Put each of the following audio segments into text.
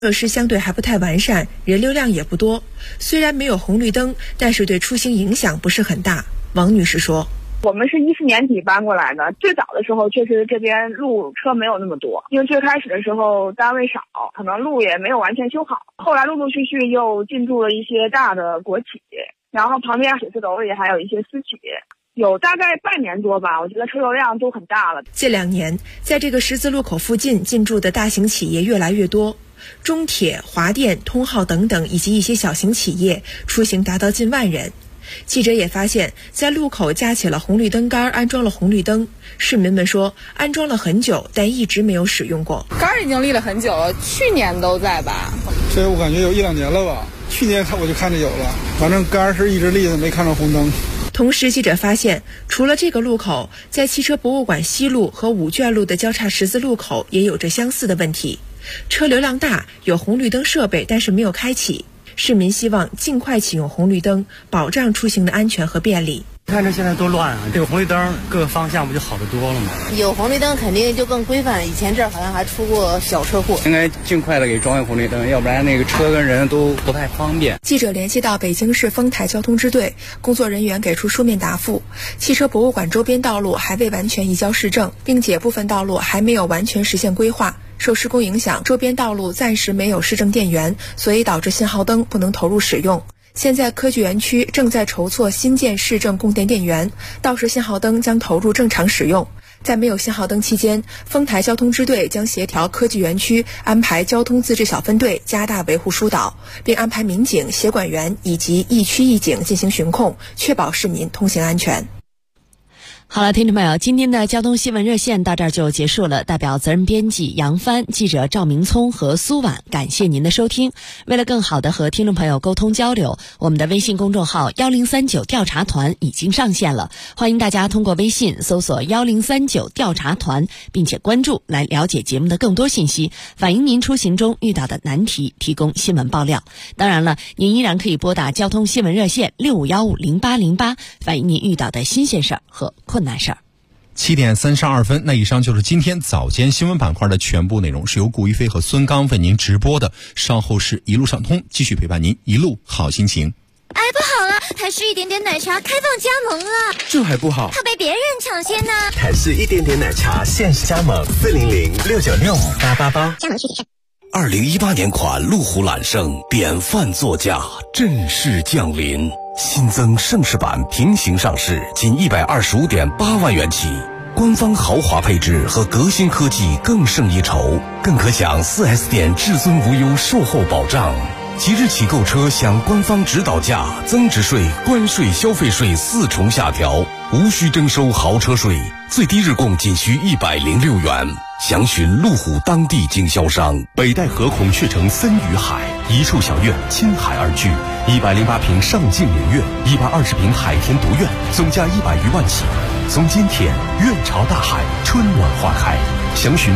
设施相对还不太完善，人流量也不多。虽然没有红绿灯，但是对出行影响不是很大。王女士说， 我们是14年底搬过来的，最早的时候确实这边路车没有那么多，因为最开始的时候单位少，可能路也没有完全修好。后来陆陆续续又进驻了一些大的国企，然后旁边写字楼里还有一些私企，有大概半年多吧，我觉得车流量都很大了。 近2年，在这个十字路口附近进驻的大型企业越来越多，中铁、华电、通号等等以及一些小型企业出行达到近万人。记者也发现，在路口架起了红绿灯杆，安装了红绿灯。市民们说，安装了很久，但一直没有使用过。 杆已经立了很久了，去年都在吧？ 这我感觉有1-2年了吧。去年我就看着有了，反正杆是一直立的，没看到红灯。 同时，记者发现，除了这个路口，在汽车博物馆西路和五眷路的交叉十字路口也有着相似的问题，车流量大，有红绿灯设备，但是没有开启。市民希望尽快启用红绿灯，保障出行的安全和便利。 看着现在多乱啊！这个红绿灯各个方向不就好得多了吗？ 有红绿灯肯定就更规范。以前这儿好像还出过小车祸。 应该尽快的给装上红绿灯，要不然那个车跟人都不太方便。 记者联系到北京市丰台交通支队，工作人员给出书面答复：汽车博物馆周边道路还未完全移交市政，并且部分道路还没有完全实现规划。受施工影响，周边道路暂时没有市政电源，所以导致信号灯不能投入使用。现在科技园区正在筹措新建市政供电电源，到时信号灯将投入正常使用。在没有信号灯期间，丰台交通支队将协调科技园区安排交通自治小分队加大维护疏导，并安排民警、协管员以及一区一警进行巡控，确保市民通行安全。 好了，听众朋友，今天的交通新闻热线到这儿就结束了。代表责任编辑杨帆、记者赵明聪和苏婉，感谢您的收听。为了更好的和听众朋友沟通交流，我们的微信公众号1039调查团已经上线了，欢迎大家通过微信搜索1039调查团，并且关注来了解节目的更多信息，反映您出行中遇到的难题，提供新闻爆料。当然了，您依然可以拨打交通新闻热线65150808，反映您遇到的新鲜事儿和困难事儿。 7点32分，那以上就是今天早间新闻板块的全部内容，是由顾一飞和孙刚为您直播的。稍后是一路上通，继续陪伴您，一路好心情。 哎，不好了，台式一点点奶茶开放加盟了， 这还不好， 怕被别人抢先呢。 台式一点点奶茶限时加盟，400-696-5888， 加盟具体上。 2018年款路虎揽胜典范座驾正式降临，新增盛世版平行上市，仅125.8万元起，官方豪华配置和革新科技更胜一筹，更可享 4S 店至尊无忧售后保障。即日起购车享官方指导价、增值税、关税、消费税4重下调，无需征收豪车税，最低日供仅需106元。详询路虎当地经销商。北戴河孔雀城森与海，一处小院亲海而居，108平上镜影院，120平海天独院，总价100余万起。从今天院朝大海，春暖花开。详询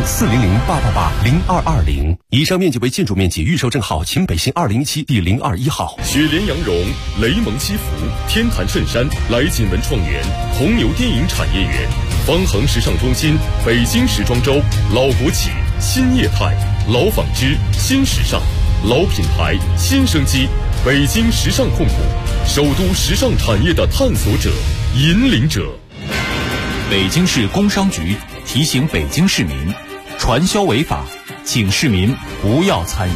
400-888-0220。以上面积为建筑面积，预售证号秦北新207第021号。 雪莲羊绒、雷蒙西服、天坛衬衫、来锦文创园、红牛电影产业园、方恒时尚中心、北京时装周、老国企、新业态、老纺织、新时尚、老品牌、新生机，北京时尚控股，首都时尚产业的探索者、引领者。 北京市工商局提醒北京市民，传销违法，请市民不要参与。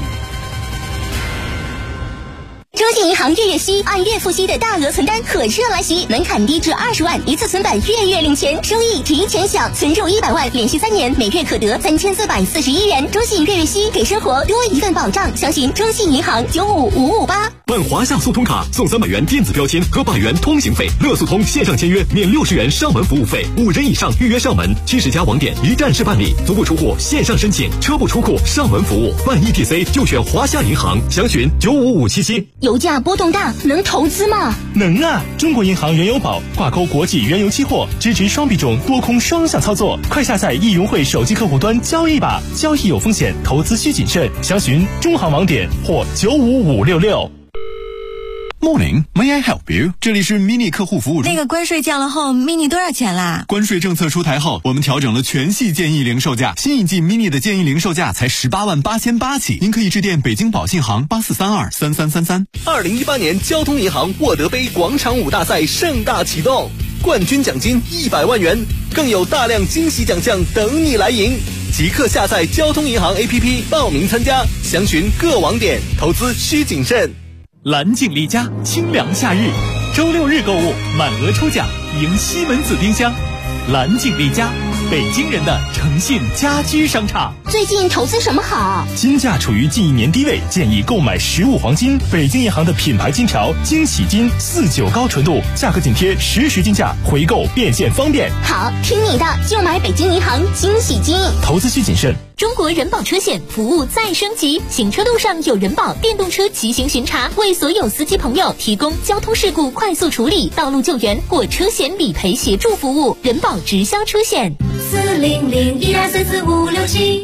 中信银行月月息按月付息的大额存单火热来袭，门槛低至20万，一次存版月月领钱，收益提前享，存入100万，连续3年，每月可得3441元。中信月月息给生活多一份保障，详询中信银行95558。 办华夏速通卡送300元电子标签和100元通行费，乐速通线上签约免60元上门服务费，5人以上预约上门，70家网点一站式办理，足不出户线上申请，车不出库上门服务，办 ETC 就选华夏银行，详询95577。 油价波动大，能投资吗？ 能啊！中国银行原油宝挂钩国际原油期货，支持双币种多空双向操作，快下载易融汇手机客户端交易吧，交易有风险，投资需谨慎，详询中行网点或95566。 Morning, may I help you？ 这里是 Mini 客户服务中。 那个关税降了后 ，Mini 多少钱啦？ 关税政策出台后，我们调整了全系建议零售价，新一季 Mini 的建议零售价才18.888起。您可以致电北京宝信行84323333。 2018年交通银行沃德杯广场舞大赛盛大启动，冠军奖金100万元，更有大量惊喜奖项等你来赢。即刻下载交通银行 APP 报名参加，详询各网点，投资需谨慎。 蓝镜丽家清凉夏日，周6日购物满额抽奖，赢西门子冰箱。蓝镜丽家，北京人的诚信家居商场。 最近投资什么好？ 金价处于近1年低位，建议购买15黄金。北京银行的品牌金条惊喜金49高纯度，价格紧贴实时金价，回购变现方便。 好，听你的，就买北京银行惊喜金。 投资需谨慎。 中国人保车险服务再升级，行车路上有人保电动车骑行巡查，为所有司机朋友提供交通事故快速处理、道路救援或车险理赔协助服务。人保直销车险40012344567。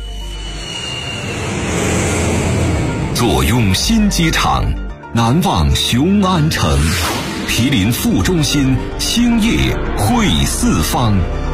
坐拥新机场，难忘雄安城，毗邻副中心，兴业汇四方。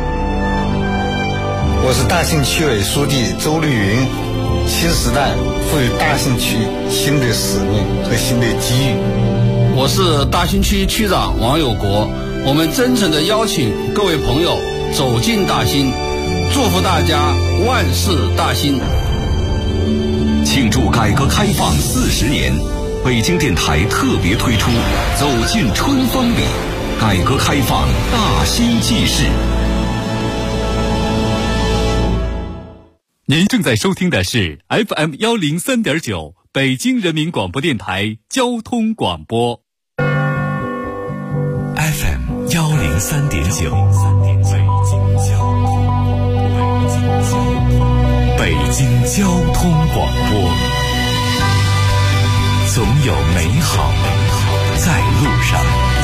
我是大兴区委书记周绿云。新时代赋予大兴区新的使命和新的机遇。 我是大兴区区长王有国。我们真诚地邀请各位朋友走进大兴，祝福大家万事大兴。 庆祝改革开放40年，北京电台特别推出走进春风里，改革开放大兴纪事。 您正在收听的是 FM 103.9北京人民广播电台交通广播。 FM 103.9，北京交通广播，总有美好在路上。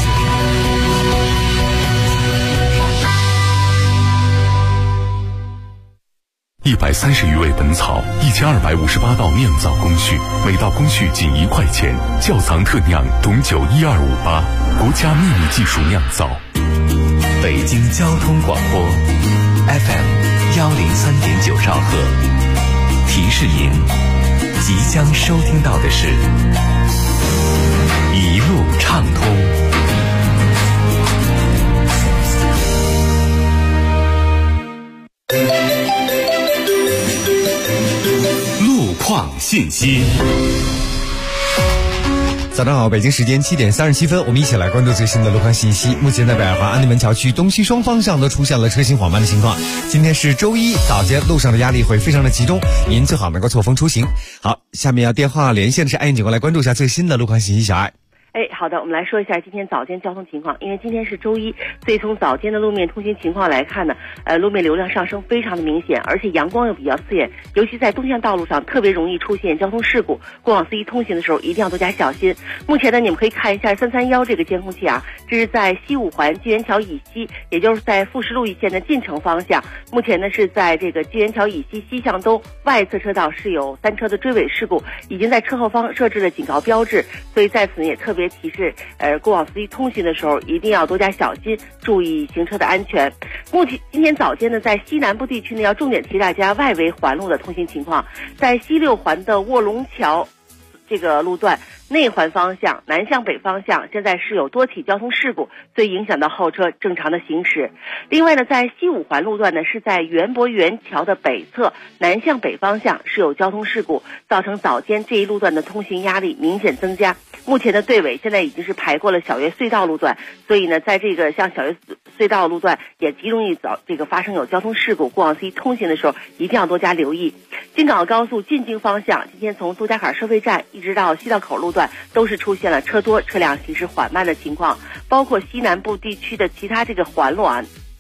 130余味本草，1258道酿造工序，每道工序仅1块钱。窖藏特酿董酒12588，国家秘密技术酿造。 北京交通广播 FM 103.9兆赫。提示您，即将收听到的是一路畅通。信息。 早上好，北京时间7点37分，我们一起来关注最新的路况信息。目前在北二环安定门桥区东西双方向都出现了车行缓慢的情况。今天是周一，早间路上的压力会非常的集中，您最好能够错峰出行。好，下面要电话连线的是爱燕警官，来关注一下最新的路况信息。小爱。 好的，我们来说一下今天早间交通情况。因为今天是周一，所以从早间的路面通行情况来看呢，路面流量上升非常的明显，而且阳光又比较刺眼，尤其在东向道路上特别容易出现交通事故。过往司机通行的时候一定要多加小心。目前呢，你们可以看一下331这个监控器啊，这是在西五环纪元桥以西，也就是在富士路一线的进城方向。目前呢是在这个纪元桥以西西向东外侧车道是有3车的追尾事故，已经在车后方设置了警告标志，所以在此呢也特别提示过往司机通行的时候一定要多加小心，注意行车的安全。今天早间呢，在西南部地区呢，要重点提大家外围环路的通行情况。在西六环的卧龙桥这个路段内环方向南向北方向现在是有多起交通事故，所以影响到后车正常的行驶。另外呢，在西五环路段呢，是在园博园桥的北侧南向北方向是有交通事故，造成早间这一路段的通行压力明显增加。目前的队尾现在已经是排过了小岳隧道路段，所以呢，在这个像小岳隧道路段也极容易发生有交通事故，过往司机通行的时候一定要多加留意。京港澳高速进京方向，今天从杜家坎收费站一直到西道口路段都是出现了车多车辆行驶缓慢的情况，包括西南部地区的其他这个环路啊，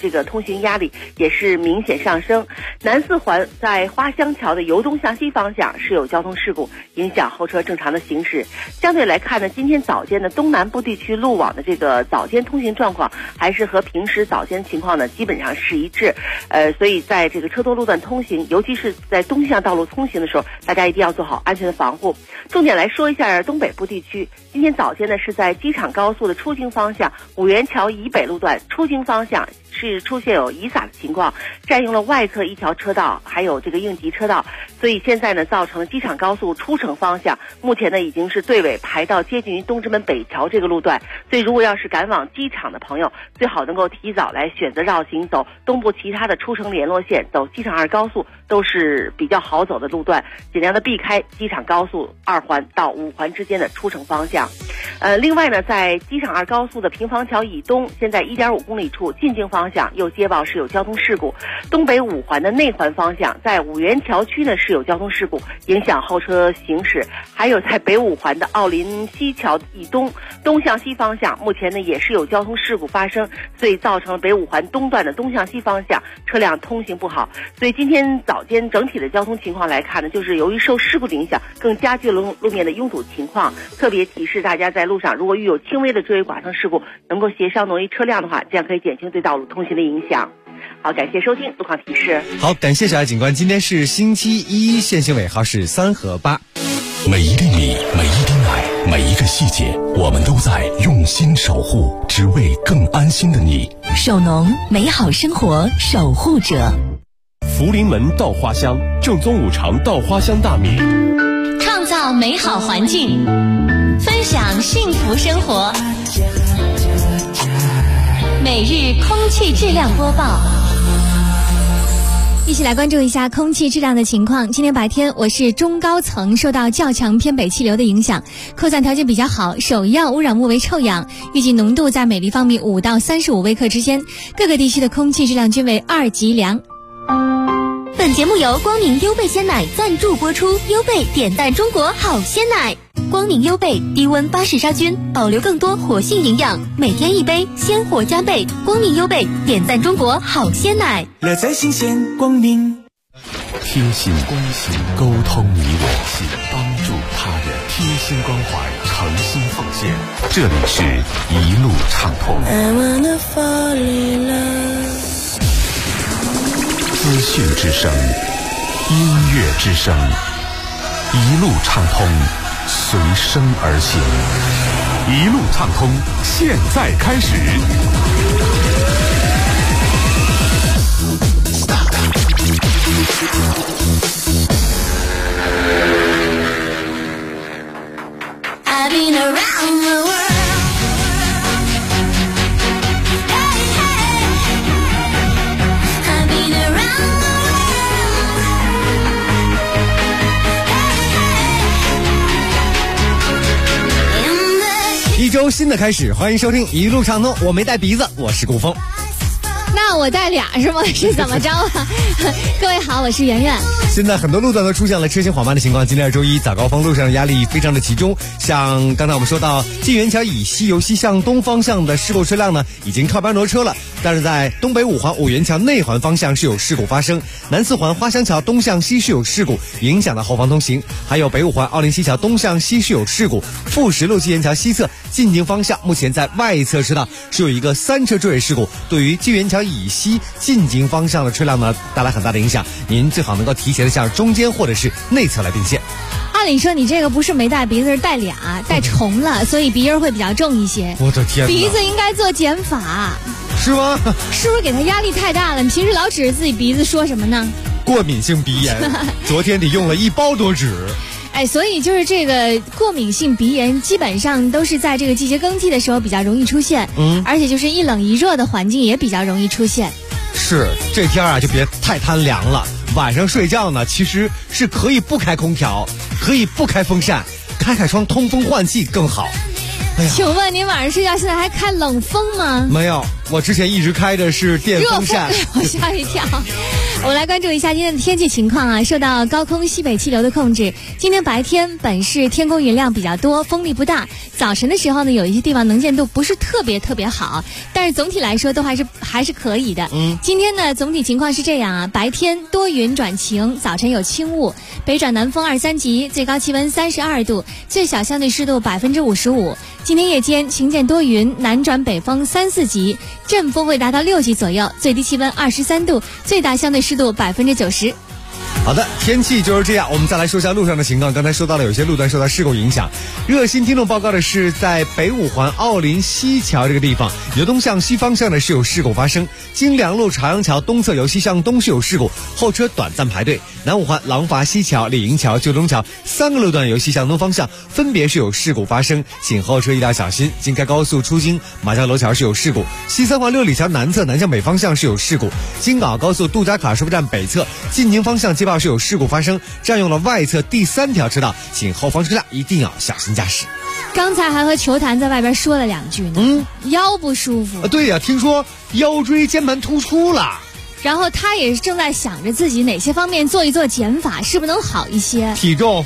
这个通行压力也是明显上升。南四环在花乡桥的由东向西方向是有交通事故，影响后车正常的行驶。相对来看呢，今天早间的东南部地区路网的这个早间通行状况还是和平时早间情况呢基本上是一致。所以在这个车多路段通行，尤其是在东向道路通行的时候，大家一定要做好安全的防护。重点来说一下东北部地区，今天早间呢是在机场高速的出京方向五元桥以北路段出京方向是出现有遗撒的情况，占用了外侧一条车道，还有这个应急车道，所以现在呢造成了机场高速出城方向目前呢已经是队尾排到接近于东直门北桥这个路段，所以如果要是赶往机场的朋友，最好能够提早来选择绕行，走东部其他的出城联络线，走机场2高速都是比较好走的路段，尽量的避开机场高速2环到5环之间的出城方向。另外呢，在机场2高速的平房桥以东，现在 1.5公里处进京方向又接报是有交通事故，东北5环的内环方向在五元桥区呢是有交通事故，影响后车行驶。还有在北5环的奥林西桥以东向西方向，目前呢也是有交通事故发生，所以造成了北5环东段的东向西方向车辆通行不好。所以今天早间整体的交通情况来看呢，就是由于受事故的影响，更加剧了路面的拥堵情况。特别提示大家，在路上如果遇有轻微的追尾剐蹭事故，能够协商挪移车辆的话，这样可以减轻对道路通行的影响。好，感谢收听路况提示。 好，感谢小爱警官。今天是星期一，限行尾号是3和8。 每一粒米，每一滴奶，每一个细节，我们都在用心守护，只为更安心的你。 手农，美好生活守护者。 福临门稻花香，正宗5常稻花香大米， 创造美好环境，分享幸福生活。每日空气质量播报， 一起来关注一下空气质量的情况。今天白天我市中高层受到较强偏北气流的影响，扩散条件比较好，首要污染物为臭氧，预计浓度在每立方米5到35微克之间，各个地区的空气质量均为2级良。 本节目由光明优贝鲜奶赞助播出，优贝点赞中国好鲜奶。光明优贝低温巴氏杀菌，保留更多活性营养，每天1杯，鲜活加倍。光明优贝点赞中国好鲜奶， 乐在新鲜光明。 贴心关心，沟通你我，帮助他人，贴心关怀，诚心奉献。这里是一路畅通。资讯之声，音乐之声，一路畅通，随声而行。一路畅通，现在开始。 I've been around the world. 一周新的开始，欢迎收听一路畅通。我没带鼻子，我是顾峰。 那我带俩是吗？是怎么着啊？各位好，我是圆圆。 现在很多路段都出现了车行缓慢的情况。今天是周一，早高峰路上的压力非常的集中。像刚才我们说到晋源桥以西由西向东方向的事故车辆呢，已经靠边挪车了。但是在东北5环五元桥内环方向是有事故发生，南4环花乡桥东向西是有事故，影响到后方通行。还有北5环奥林西桥东向西是有事故，富石路晋源桥西侧进京方向目前在外侧车道是有一个3车追尾事故，对于晋源桥以西进京方向的车辆呢带来很大的影响，您最好能够提前的向中间或者是内侧来并线。 按理说你这个不是没带鼻子，是带俩，带重了，所以鼻音会比较重一些。 我的天哪， 鼻子应该做减法， 是吗？ 是不是给他压力太大了？你平时老指着自己鼻子说什么呢？ 过敏性鼻炎，昨天你用了1包多纸。 哎，所以就是这个过敏性鼻炎基本上都是在这个季节更替的时候比较容易出现，而且就是一冷一热的环境也比较容易出现。 是，这天啊就别太贪凉了，晚上睡觉呢其实是可以不开空调，可以不开风扇，开窗通风换气更好。哎呀， 请问您晚上睡觉现在还开冷风吗？ 没有，我之前一直开的是电风扇。 我吓一跳。 我们来关注一下今天的天气情况啊。受到高空西北气流的控制，今天白天本市天空云量比较多，风力不大。早晨的时候呢，有一些地方能见度不是特别好，但是总体来说都还是可以的。今天呢，总体情况是这样啊：白天多云转晴，早晨有轻雾，北转南风2、3级，最高气温32度，最小相对湿度55%。今天夜间晴间多云，南转北风3、4级，阵风会达到6级左右，最低气温23度，最大相对湿度90%。 好的，天气就是这样。我们再来说一下路上的情况。刚才说到了有些路段受到事故影响。热心听众报告的是，在北五环奥林西桥这个地方，由东向西方向呢是有事故发生。京良路朝阳桥东侧由西向东是有事故，后车短暂排队。南五环廊坊西桥、李营桥、旧东桥3个路段由西向东方向分别是有事故发生，请后车一定要小心。京开高速出京马家楼桥是有事故，西三环六里桥南侧南向北方向是有事故，京港高速杜家卡收费站北侧进京方向街道是有事故发生，占用了外侧第3条车道，请后方车辆一定要小心驾驶。 刚才还和球坛在外边说了2句呢，腰不舒服。 对呀，听说腰椎间盘突出了。 然后他也是正在想着自己哪些方面做一做减法，是不是能好一些？ 体重。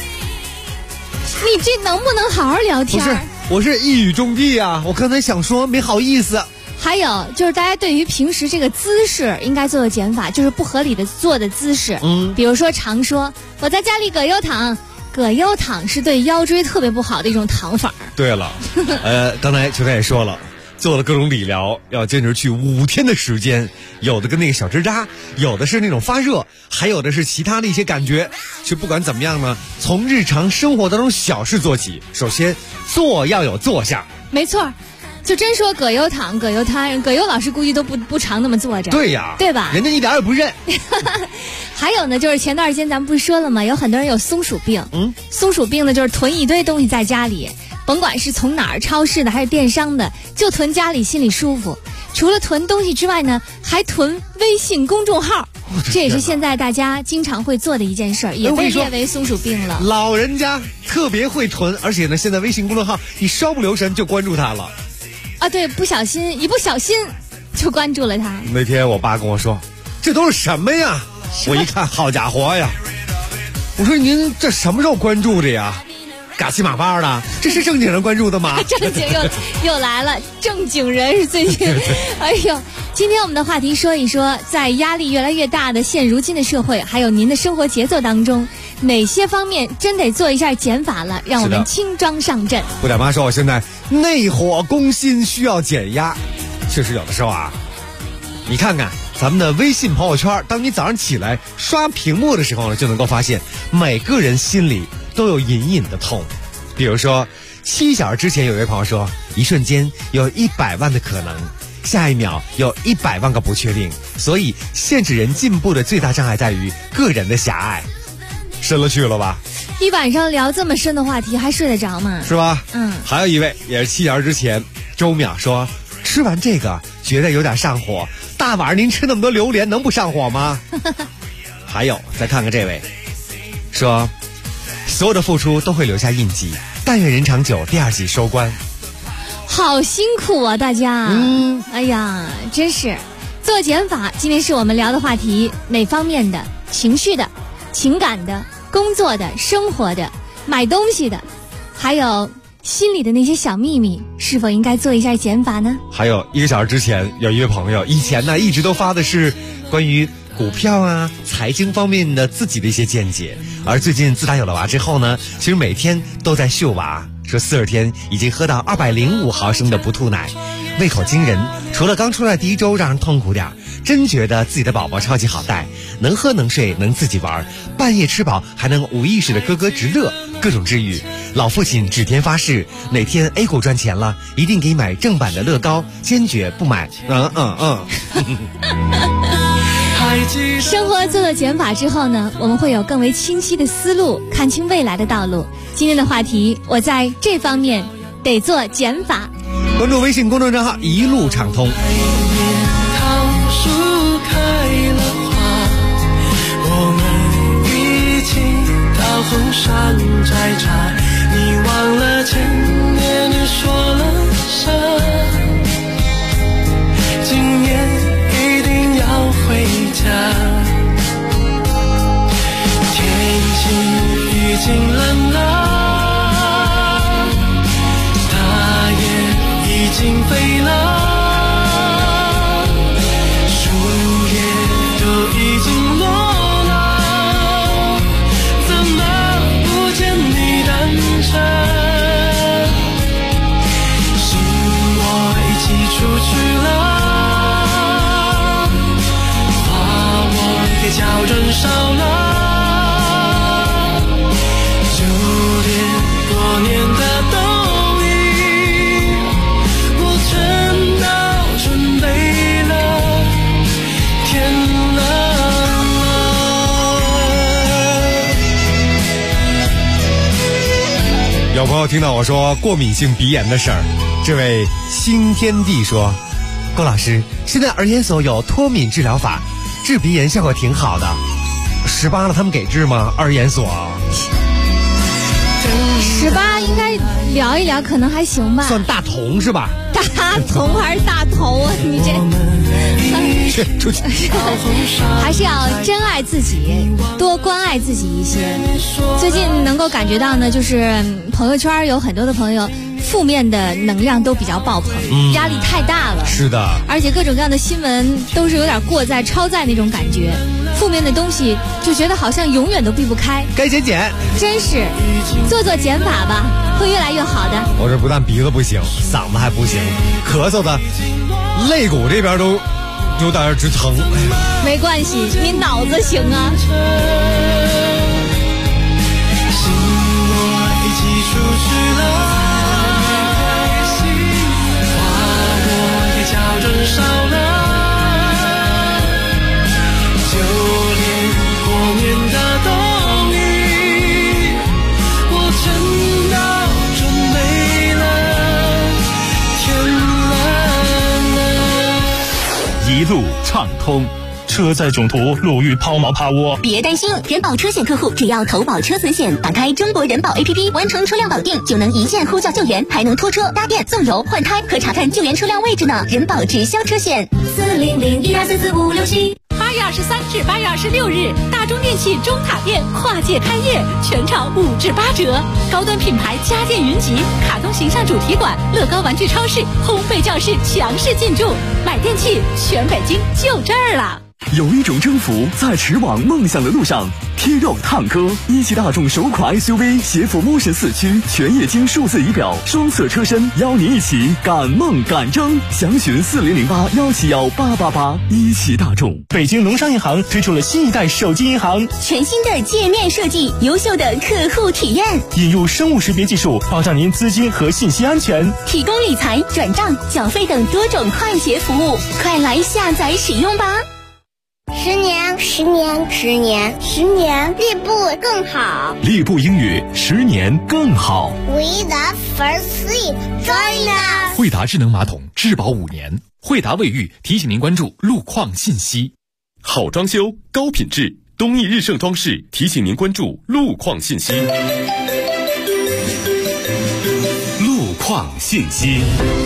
你这能不能好好聊天？ 不是，我是一语中的啊，我刚才想说没好意思。 还有就是大家对于平时这个姿势应该做的减法，就是不合理的坐的姿势。比如说常说我在家里葛优躺，葛优躺是对腰椎特别不好的一种躺法。 对了，刚才球员也说了，做了各种理疗，要坚持去5天的时间，有的跟那个小针扎，有的是那种发热，还有的是其他的一些感觉。其实不管怎么样呢，从日常生活当中小事做起，首先坐要有坐相。 没错。就真说葛优躺葛优瘫，葛优老师估计都不常那么坐着。 对呀， 对吧？ 人家一点也不认。 还有呢，就是前段时间咱们不是说了吗？有很多人有松鼠病。松鼠病呢，就是囤一堆东西在家里，甭管是从哪儿超市的还是电商的，就囤家里心里舒服。除了囤东西之外呢，还囤微信公众号，这也是现在大家经常会做的一件事，也被列为松鼠病了。 老人家特别会囤，而且呢，现在微信公众号你稍不留神就关注他了。 啊，对，一不小心就关注了他。 那天我爸跟我说，这都是什么呀？我一看，好家伙呀！我说您这什么时候关注的呀？嘎七马八的，这是正经人关注的吗？ 正经又来了，正经人是最近。哎呦，今天我们的话题说一说，在压力越来越大的现如今的社会，还有您的生活节奏当中，哪些方面真得做一下减法了，让我们轻装上阵。 不点妈说，我现在内火攻心，需要减压。确实有的时候啊，你看看咱们的微信朋友圈，当你早上起来刷屏幕的时候呢，就能够发现每个人心里都有隐隐的痛。比如说7小时之前有一位朋友说，一瞬间有100万的可能，下一秒有100万个不确定，所以限制人进步的最大障碍在于个人的狭隘。深了去了吧？ 一晚上聊这么深的话题还睡得着吗？ 是吧？还有一位也是7小时之前，周淼说吃完这个觉得有点上火，大晚上您吃那么多榴莲能不上火吗？还有再看看这位说，所有的付出都会留下印记，但愿人长久第2季收官。 好辛苦啊大家。哎呀，真是做减法。今天是我们聊的话题，哪方面的？情绪的、情感的、工作的、生活的、买东西的，还有心里的那些小秘密，是否应该做一下减法呢？ 还有1个小时之前有一位朋友，以前呢一直都发的是关于股票啊、财经方面的自己的一些见解，而最近自打有了娃之后呢，其实每天都在秀娃，说40天已经喝到205毫升的不吐奶，胃口惊人。除了刚出来第1周让人痛苦点，真觉得自己的宝宝超级好带，能喝能睡能自己玩，半夜吃饱还能无意识的咯咯直乐，各种治愈。老父亲指天发誓，哪天 A 股赚钱了，一定给买正版的乐高，坚决不买。 生活做了减法之后呢，我们会有更为清晰的思路，看清未来的道路。今天的话题，我在这方面得做减法。 关注微信公众账号一路畅通。 红上摘茶，你忘了前年你说了啥？今年一定要回家。 有朋友听到我说过敏性鼻炎的事儿，这位新天地说，郭老师，现在儿研所有脱敏治疗法，治鼻炎效果挺好的。18了他们给治吗？儿研所 18应该聊一聊，可能还行吧。 算大同是吧？ 大同还是大头啊？你这出去还是要珍爱自己，多关爱自己一些。最近能够感觉到呢，就是朋友圈有很多的朋友负面的能量都比较爆棚，压力太大了。 是的， 而且各种各样的新闻都是有点过载超载那种感觉，负面的东西就觉得好像永远都避不开， 该减， 真是做减法吧，会越来越好的。 我这不但鼻子不行，嗓子还不行，咳嗽的肋骨这边都有点直疼。 没关系，你脑子行啊。 心我已记出去了，花朵也校准少了，就连过年的冬雨，我真的准备了，天蓝了。 一路畅通，车载囧途，路遇抛锚趴窝。 别担心，人保车险客户只要投保车损险，打开中国人保 APP， 完成车辆保定，就能一键呼叫救援，还能拖车、搭电、送油、换胎和查看救援车辆位置呢。人保直销车险，40012444567。 8月23至8月26日，大中电器中塔店跨界开业，全场5至8折。高端品牌家电云集、卡通形象主题馆、乐高玩具超市、烘焙教室强势进驻，买电器全北京就这儿了。 有一种征服在驰往梦想的路上。贴肉探歌，一汽大众首款 SUV 携辅Motion4驱，全液晶数字仪表，双侧车身，邀您一起赶梦赶征。详询4008-171-888。一汽大众。 北京农商银行推出了新一代手机银行， 全新的界面设计，优秀的客户体验， 引入生物识别技术，保障您资金和信息安全， 提供理财、转账、缴费等多种快捷服务，快来下载使用吧。 10年，立步更好。 立步英语10年更好。 We the first sleep, join us。 惠达智能马桶质保5年。惠达卫浴提醒您关注路况信息。 好装修，高品质，东义日盛装饰提醒您关注路况信息。 路况信息。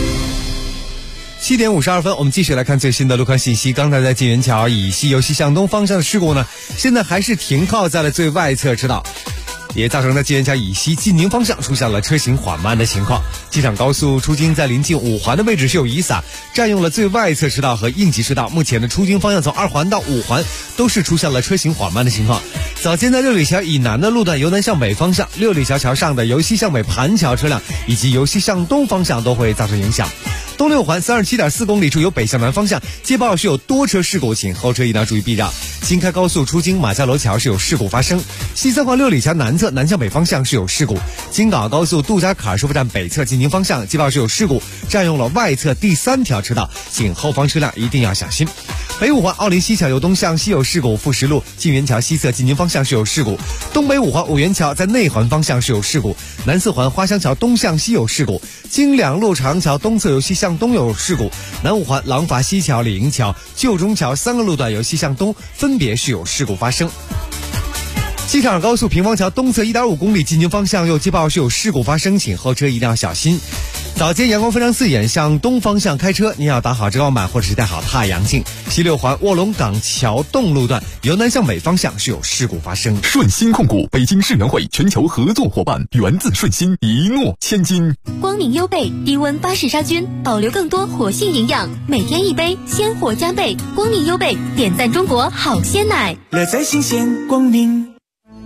7点52分，我们继续来看最新的路况信息。刚才在金源桥以西由西向东方向的事故呢，现在还是停靠在了最外侧车道，也造成在金源桥以西进宁方向出现了车行缓慢的情况。机场高速出京在临近5环的位置是有雨伞，占用了最外侧车道和应急车道。目前的出京方向从2环到5环都是出现了车行缓慢的情况。早间在六里桥以南的路段由南向北方向，六里桥桥上的由西向北盘桥车辆以及由西向东方向都会造成影响。东六环37.4公里处由北向南方向接报是有多车事故，请后车一定要注意避让。新开高速出京马家楼桥是有事故发生，西三环六里桥南侧南向北方向是有事故。京港澳高速杜家坎收费站北侧进宁方向接报是有事故，占用了外侧第3条车道，请后方车辆一定要小心。北五环奥林西桥由东向西有事故，富石路进元桥西侧进宁方向是有事故。东北五环五元桥在内环方向是有事故，南四环花乡桥东向西有事故，京两路长桥东侧由西向东有事故，南五环廊坊西桥、李营桥、旧中桥3个路段由西向东分别是有事故发生。机场高速平房桥东侧 1.5 公里进京方向又接报是有事故发生，请后车一定要小心。早间阳光非常刺眼，向东方向开车您要打好遮光板或者是戴好太阳镜。西六环卧龙岗桥洞路段由南向北方向是有事故发生。 顺鑫控股北京世园会全球合作伙伴，源自顺鑫，一诺千金。 光明优贝低温巴氏杀菌，保留更多活性营养，每天一杯，鲜活加倍。光明优贝点赞中国好鲜奶， 乐在新鲜光明。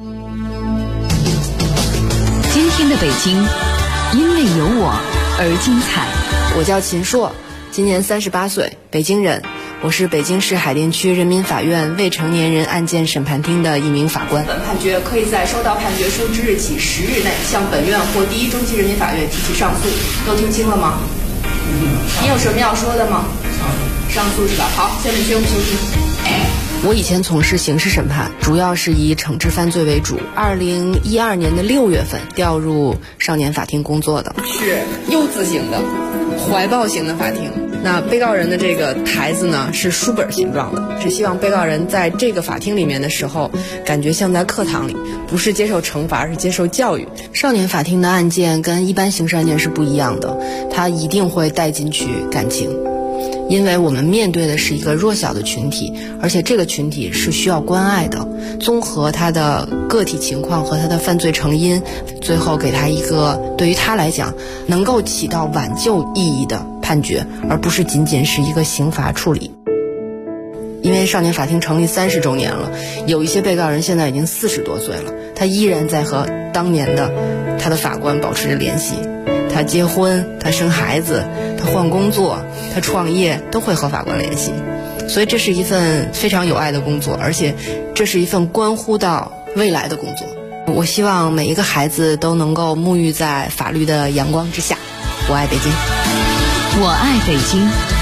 今天的北京，因为有我而精彩。 我叫秦硕，今年38岁，北京人。我是北京市海淀区人民法院未成年人案件审判厅的一名法官。本判决可以在收到判决书之日起10日内向本院或第一中级人民法院提起上诉。都听清了吗？你有什么要说的吗？上诉是吧？好，下面宣布休庭。 我以前从事刑事审判，主要是以惩治犯罪为主。2012年的6月份调入少年法庭工作的，是 U 字形的怀抱型的法庭。那被告人的这个台子呢是书本形状的，是希望被告人在这个法庭里面的时候，感觉像在课堂里，不是接受惩罚，而是接受教育。少年法庭的案件跟一般刑事案件是不一样的，它一定会带进去感情。因为我们面对的是一个弱小的群体，而且这个群体是需要关爱的。综合他的个体情况和他的犯罪成因，最后给他一个对于他来讲能够起到挽救意义的判决，而不是仅仅是一个刑罚处理。因为少年法庭成立30周年了，有一些被告人现在已经40多岁了，他依然在和当年的他的法官保持着联系。他结婚，他生孩子，他换工作，他创业，都会和法官联系。所以这是一份非常有爱的工作，而且这是一份关乎到未来的工作。我希望每一个孩子都能够沐浴在法律的阳光之下。我爱北京， 我爱北京，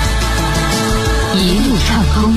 一路畅通。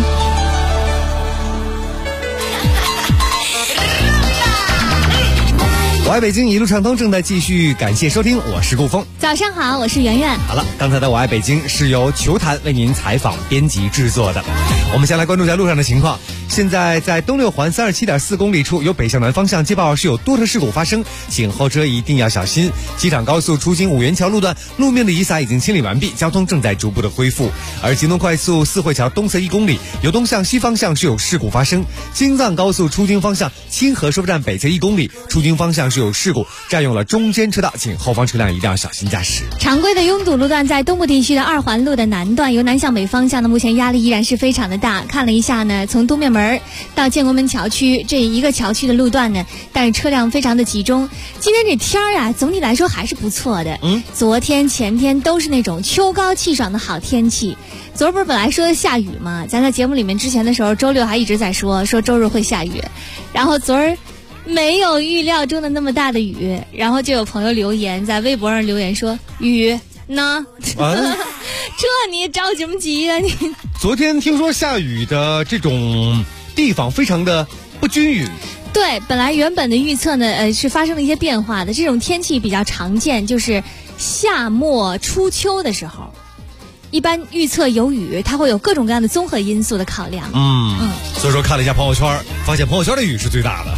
我爱北京一路畅通正在继续，感谢收听，我是顾峰。 早上好，我是圆圆。 好了，刚才的我爱北京是由球坛为您采访编辑制作的。我们先来关注一下路上的情况。现在在东六环37.4公里处，由北向南方向接报是有多车事故发生，请后车一定要小心。机场高速出京五元桥路段路面的雨洒已经清理完毕，交通正在逐步的恢复。而京东快速四惠桥东侧1公里，由东向西方向是有事故发生。京藏高速出京方向清河收费站北侧1公里，出京方向是有事故，占用了中间车道，请后方车辆一定要小心驾驶。 常规的拥堵路段在东部地区的2环路的南段，由南向北方向呢，目前压力依然是非常的大。看了一下呢，从东面门到建国门桥区这一个桥区的路段呢，但是车辆非常的集中。今天这天儿啊，总体来说还是不错的。昨天前天都是那种秋高气爽的好天气。昨儿不是本来说下雨吗？咱在节目里面之前的时候，周六还一直在说周日会下雨，然后昨儿没有预料中的那么大的雨，然后就有朋友留言在微博上留言说雨呢，这你着什么急啊你？ 昨天听说下雨的这种地方非常的不均匀。 对，本来原本的预测呢，是发生了一些变化的。这种天气比较常见，就是夏末初秋的时候，一般预测有雨，它会有各种各样的综合因素的考量。 所以说看了一下朋友圈，发现朋友圈的雨是最大的。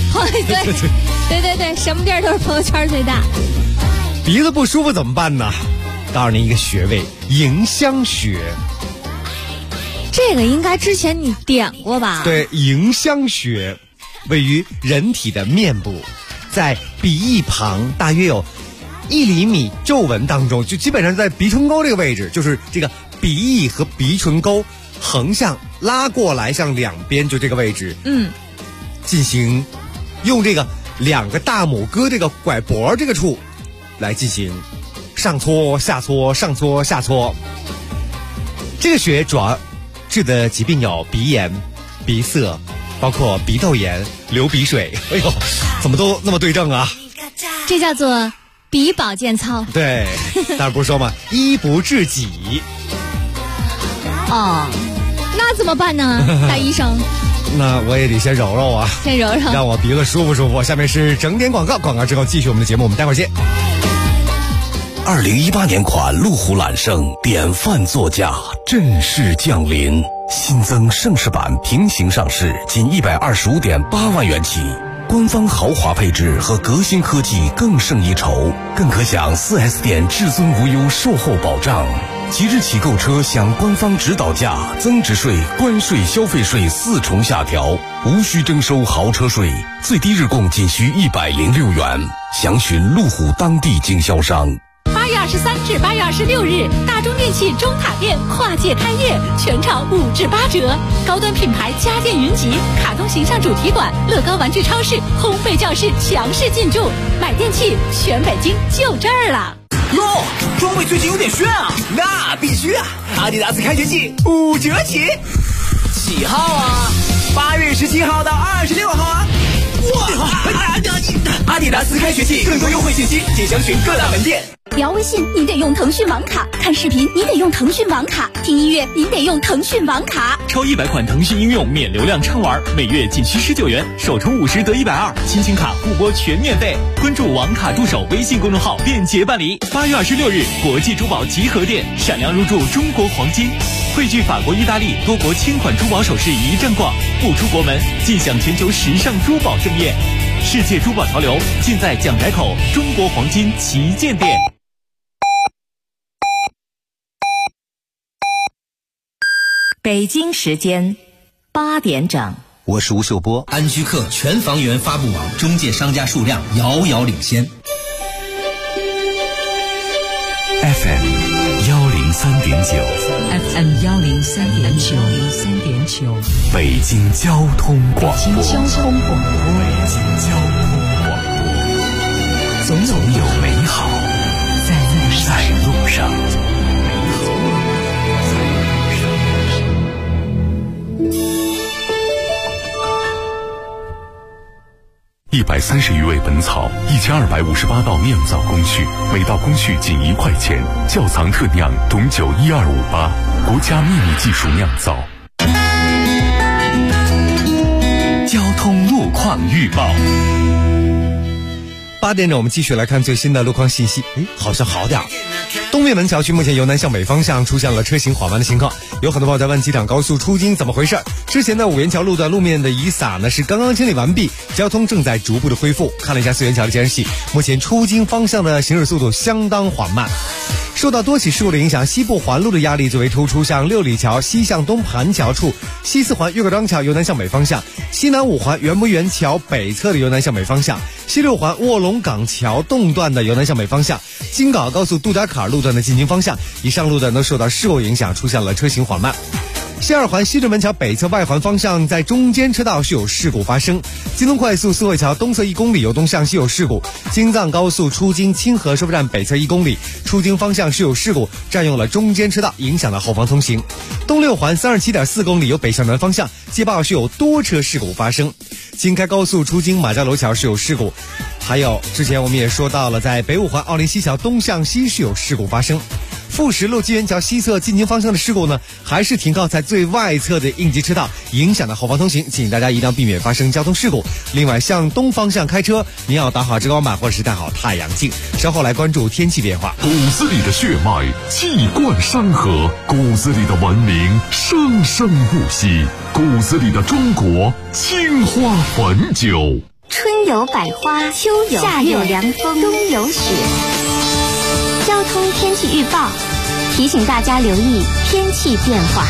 对，什么地儿都是朋友圈最大。 鼻子不舒服怎么办呢？告诉您一个穴位，迎香穴。 这个应该之前你点过吧？ 对，迎香穴位于人体的面部，在鼻翼旁大约有1厘米皱纹当中，就基本上在鼻唇沟这个位置，就是这个鼻翼和鼻唇沟横向拉过来，向两边就这个位置，进行用这个2个大拇哥这个拐脖这个处来进行上搓下搓，上搓下搓。这个穴主要治的疾病有鼻炎、鼻塞，包括鼻窦炎、流鼻水。哎呦，怎么都那么对症啊？ 这叫做鼻保健操。 对，当然不是说嘛，医不治己。 哦，那怎么办呢，大医生？ 那我也得先揉揉啊， 先揉揉， 让我鼻子舒服舒服。下面是整点广告，广告之后继续我们的节目，我们待会儿见。 2018年款路虎揽胜典范座驾正式降临，新增盛世版平行上市，仅125.8万元起，官方豪华配置和革新科技更胜一筹，更可享 4S 店至尊无忧售后保障。即日起购车享官方指导价、增值税、关税、消费税4重下调，无需征收豪车税，最低日供仅需106元。详询路虎当地经销商。 8月23至8月26日，大中电器中塔店跨界开业，全场5至8折。高端品牌家电云集、卡通形象主题馆、乐高玩具超市、烘焙教室强势进驻，买电器全北京就这儿了。 哟，装备最近有点炫啊！那必须啊！阿迪达斯开学季5折起，几号啊？8月17号到26号啊！哇，阿迪达斯开学季，更多优惠信息，请详询各大门店。 聊微信您得用腾讯网卡，看视频你得用腾讯网卡，听音乐您得用腾讯网卡。 超100款腾讯应用免流量畅玩，每月仅需19元，首充50得120，亲情卡互拨全免费。关注网卡助手微信公众号便捷办理。8月26日，国际珠宝集合店闪亮入驻中国黄金，汇聚法国、意大利多国千款珠宝首饰一站逛，不出国门尽享全球时尚珠宝盛宴。世界珠宝潮流尽在蒋宅口中国黄金旗舰店。 北京时间8点整， 我是吴秀波。安居客全房源发布网中介商家数量遥遥领先。 FM 103.9 北京交通广播，总有美好在路上。130余味本草，1258道酿造工序，每道工序仅1块钱。窖藏特酿董酒12588，国家秘密技术酿造。 交通路况预报。 8点整，我们继续来看最新的路况信息。好像好点儿。东面门桥区目前由南向北方向出现了车行缓慢的情况，有很多朋友在问机场高速出京怎么回事？之前的五元桥路段路面的遗撒呢是刚刚清理完毕，交通正在逐步的恢复。看了一下四元桥的监视器，目前出京方向的行驶速度相当缓慢。受到多起事故的影响，西部环路的压力最为突出，像六里桥西向东盘桥处，西四环岳各庄桥由南向北方向，西南五环园博园桥北侧的由南向北方向，西六环卧龙岗桥东段的由南向北方向，京港高速杜家坎路段的进京方向，以上路段都受到事故影响，出现了车行缓慢。西二环西直门桥北侧外环方向在中间车道是有事故发生，京东快速四惠桥东侧1公里由东向西有事故，京藏高速出京清河收费站北侧1公里出京方向是有事故，占用了中间车道，影响了后方通行。东六环37.4公里由北向南方向接报是有多车事故发生，京开高速出京马家楼桥是有事故，还有之前我们也说到了，在北五环奥林西桥东向西是有事故发生。富石路基源桥西侧进京方向的事故呢，还是停靠在最外侧的应急车道，影响了后方通行，请大家一定要避免发生交通事故。另外，向东方向开车，您要打好遮光板或者是戴好太阳镜。稍后来关注天气变化。 骨子里的血脉气贯山河，骨子里的文明生生不息，骨子里的中国青花汾酒。 春有百花，秋有夏有凉风，冬有雪。交通天气预报提醒大家留意天气变化。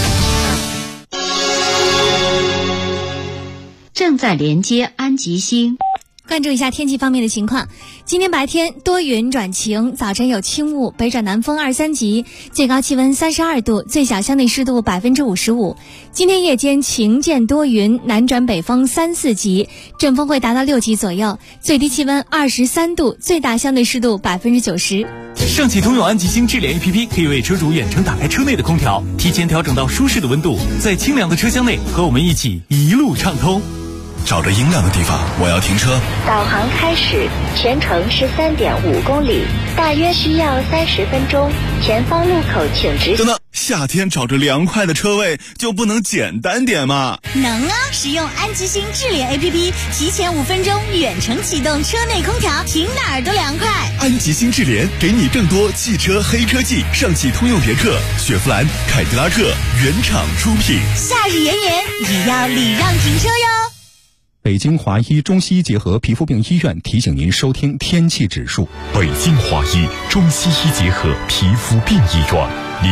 正在连接安吉星。 关注一下天气方面的情况。今天白天多云转晴，早晨有轻雾，北转南风2、3级，最高气温32度，最小相对湿度55%。今天夜间晴间多云，南转北风3、4级，阵风会达到6级左右，最低气温23度，最大相对湿度90%。 上汽通用安吉星智联 APP 可以为车主远程打开车内的空调，提前调整到舒适的温度，在清凉的车厢内和我们一起一路畅通。 找着阴凉的地方，我要停车。 导航开始，全程是3.5公里，大约需要30分钟。前方路口请直行。 等等，夏天找着凉快的车位就不能简单点吗？ 能啊！使用安吉星智联 APP， 提前5分钟远程启动车内空调，停哪儿都凉快。 安吉星智联给你更多汽车黑科技，上汽通用别克、雪佛兰、凯迪拉克原厂出品。 夏日炎炎，也要礼让停车哟。 北京华医中西医结合皮肤病医院提醒您收听天气指数。 北京华医中西医结合皮肤病医院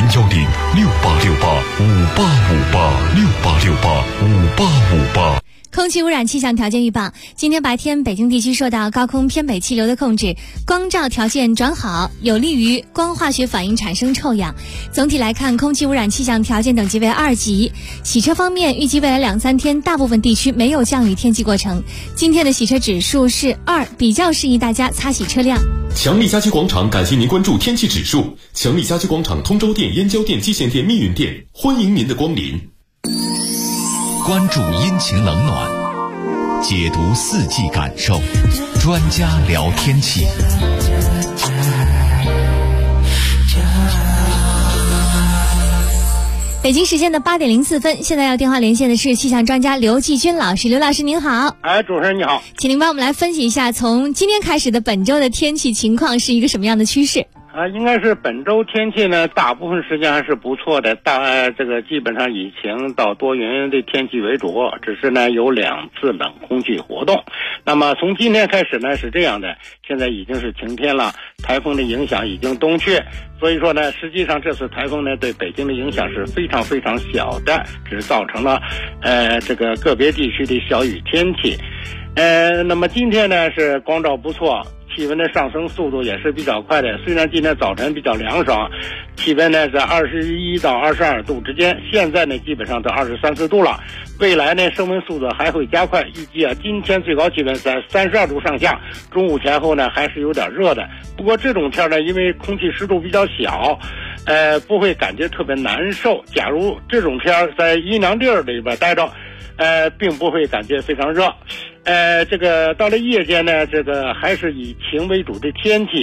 ，0106868585868685858。 空气污染气象条件预报：今天白天，北京地区受到高空偏北气流的控制，光照条件转好，有利于光化学反应产生臭氧。总体来看，空气污染气象条件等级为2级。洗车方面，预计未来2、3天，大部分地区没有降雨天气过程。今天的洗车指数是2，比较适宜大家擦洗车辆。 强力家居广场感谢您关注天气指数。强力家居广场通州店、燕郊店、蓟县店、密云店，欢迎您的光临。 关注阴晴冷暖，解读四季感受，专家聊天气。 北京时间的8点04分，现在要电话连线的是气象专家刘继军老师。刘老师您好。 主持人你好， 请您帮我们来分析一下，从今天开始的本周的天气情况是一个什么样的趋势？ 应该是本周天气呢，大部分时间还是不错的，这个基本上以晴到多云的天气为主，只是呢有2次冷空气活动。那么从今天开始呢是这样的，现在已经是晴天了，台风的影响已经东去，所以说呢，实际上这次台风呢对北京的影响是非常非常小的，只造成了这个个别地区的小雨天气。那么今天呢是光照不错，气温的上升速度也是比较快的，虽然今天早晨比较凉爽，气温呢在21到22度之间，现在呢基本上都23、24度了，未来呢升温速度还会加快，预计今天最高气温在32度上下，中午前后呢还是有点热的，不过这种天呢因为空气湿度比较小，不会感觉特别难受，假如这种天在阴凉地儿里边待着，并不会感觉非常热。这个到了夜间呢，这个还是以晴为主的天气。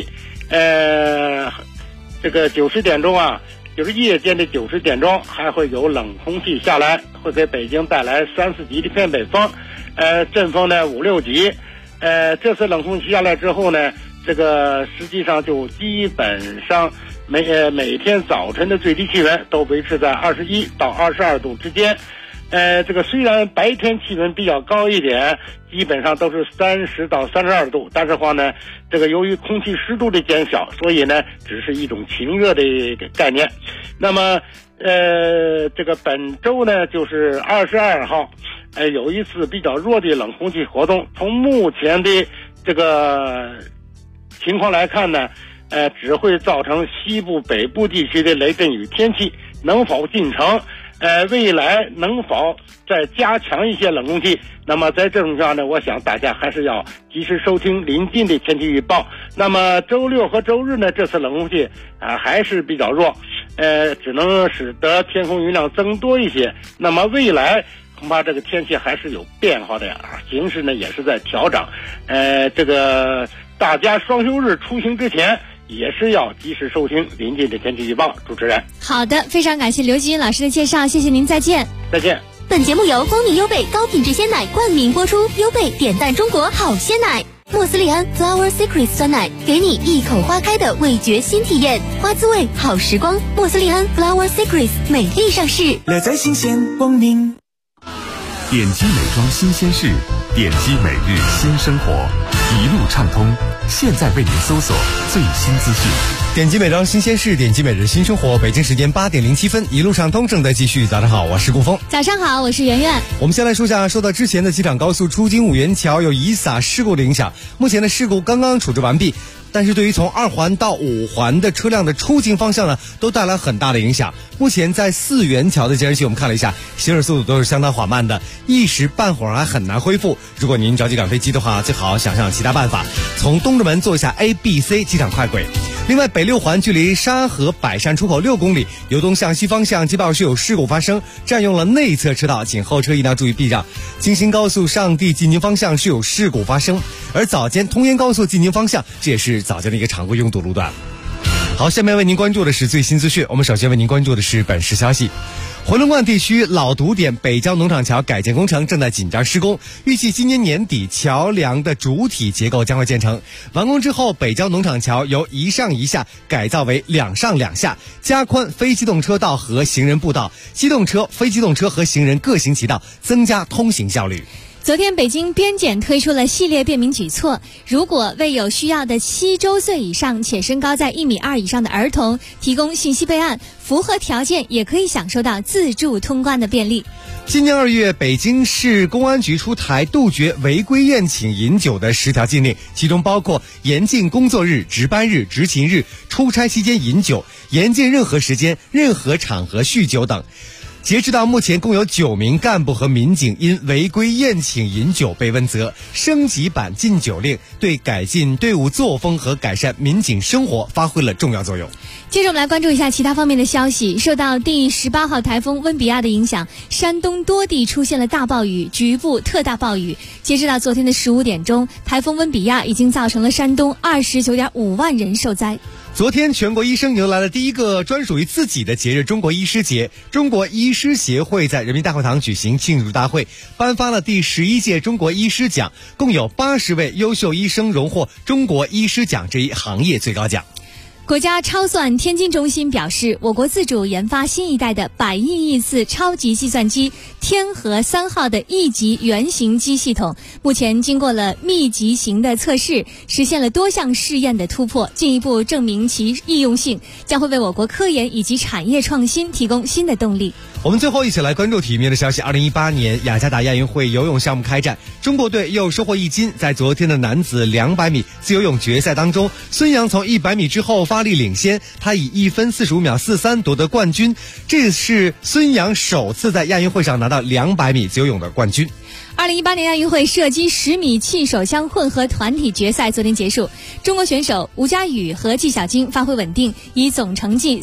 这个90点钟就是夜间的90点钟，还会有冷空气下来，会给北京带来3、4级的偏北风，阵风呢5、6级。这次冷空气下来之后呢，这个实际上就基本上每天早晨的最低气温都维持在21到22度之间。这个虽然白天气温比较高一点，基本上都是30到32度，但是话呢，这个由于空气湿度的减小，所以呢，只是一种晴热的概念。那么，这个本周呢，就是22号，有一次比较弱的冷空气活动。从目前的这个情况来看呢，只会造成西部、北部地区的雷阵雨天气，能否进城？未来能否再加强一些冷空气？那么在这种情况呢，我想大家还是要及时收听临近的天气预报。那么周六和周日呢，这次冷空气还是比较弱，只能使得天空云量增多一些。那么未来恐怕这个天气还是有变化的，形势呢也是在调整。这个大家双休日出行之前，也是要及时收听临近的天气预报。主持人， 好的，非常感谢刘继军老师的介绍，谢谢您，再见。 再见。 本节目由蜂蜜优贝高品质鲜奶冠名播出，优贝点赞中国好鲜奶，莫斯利安 Flower Secrets 酸奶，给你一口花开的味觉新体验，花滋味好时光，莫斯利安 Flower Secrets 美丽上市， 乐在新鲜光明。 点击美妆新鲜事，点击每日新生活，一路畅通，现在为您搜索最新资讯。 点击美妆新鲜事，点击每日新生活。北京时间8点07分，一路畅通正在继续。早上好，我是顾峰。 早上好，我是圆圆。 我们先来说下，受到之前的机场高速出京五元桥有遗撒事故的影响，目前的事故刚刚处置完毕。但是对于从2环到5环的车辆的出境方向呢，都带来很大的影响。目前在4元桥的监视器我们看了一下，行驶速度都是相当缓慢的，一时半会儿还很难恢复。如果您着急赶飞机的话，最好想想其他办法，从东直门坐一下 A、B、C 机场快轨。另外，北6环距离沙河百善出口6公里，由东向西方向接报是有事故发生，占用了内侧车道，请后车一定要注意避让。京新高速上地进京方向是有事故发生，而早间通燕高速进京方向，这也是早间的一个常规拥堵路段。好，下面为您关注的是最新资讯。我们首先为您关注的是本市消息。回龙观地区老堵点北郊农场桥改建工程正在紧张施工，预计今年年底桥梁的主体结构将会建成。完工之后，北郊农场桥由一上一下改造为2上2下，加宽非机动车道和行人步道，机动车、非机动车和行人各行其道，增加通行效率。 昨天，北京边检推出了系列便民举措，如果为有需要的7周岁以上且身高在1.2米以上的儿童提供信息备案，符合条件也可以享受到自助通关的便利。 今年2月，北京市公安局出台杜绝违规宴请饮酒的10条禁令，其中包括严禁工作日、值班日、执勤日、出差期间饮酒，严禁任何时间、任何场合酗酒等。截止到目前，共有9名干部和民警因违规宴请饮酒被问责。升级版禁酒令对改进队伍作风和改善民警生活发挥了重要作用。 接着我们来关注一下其他方面的消息。受到第18号台风温比亚的影响，山东多地出现了大暴雨，局部特大暴雨。截止到昨天的15点钟，台风温比亚已经造成了山东29.5万人受灾。 昨天，全国医生迎来了第一个专属于自己的节日——中国医师节。中国医师协会在人民大会堂举行庆祝大会，颁发了第11届中国医师奖，共有80位优秀医生荣获中国医师奖这一行业最高奖。 国家超算天津中心表示，我国自主研发新一代的100亿亿次超级计算机天河3号的1级原型机系统，目前经过了密集型的测试，实现了多项试验的突破，进一步证明其易用性，将会为我国科研以及产业创新提供新的动力。 我们最后一起来关注体育面的消息。2018年雅加达亚运会游泳项目开战，中国队又收获1金。在昨天的男子200米自由泳决赛当中，孙杨从100米之后发力领先，他以1分45秒43夺得冠军，这是孙杨首次在亚运会上拿到200米自由泳的冠军。 2018年亚运会射击10米气手枪混合团体决赛昨天结束，中国选手吴佳宇和纪晓晶发挥稳定，以总成绩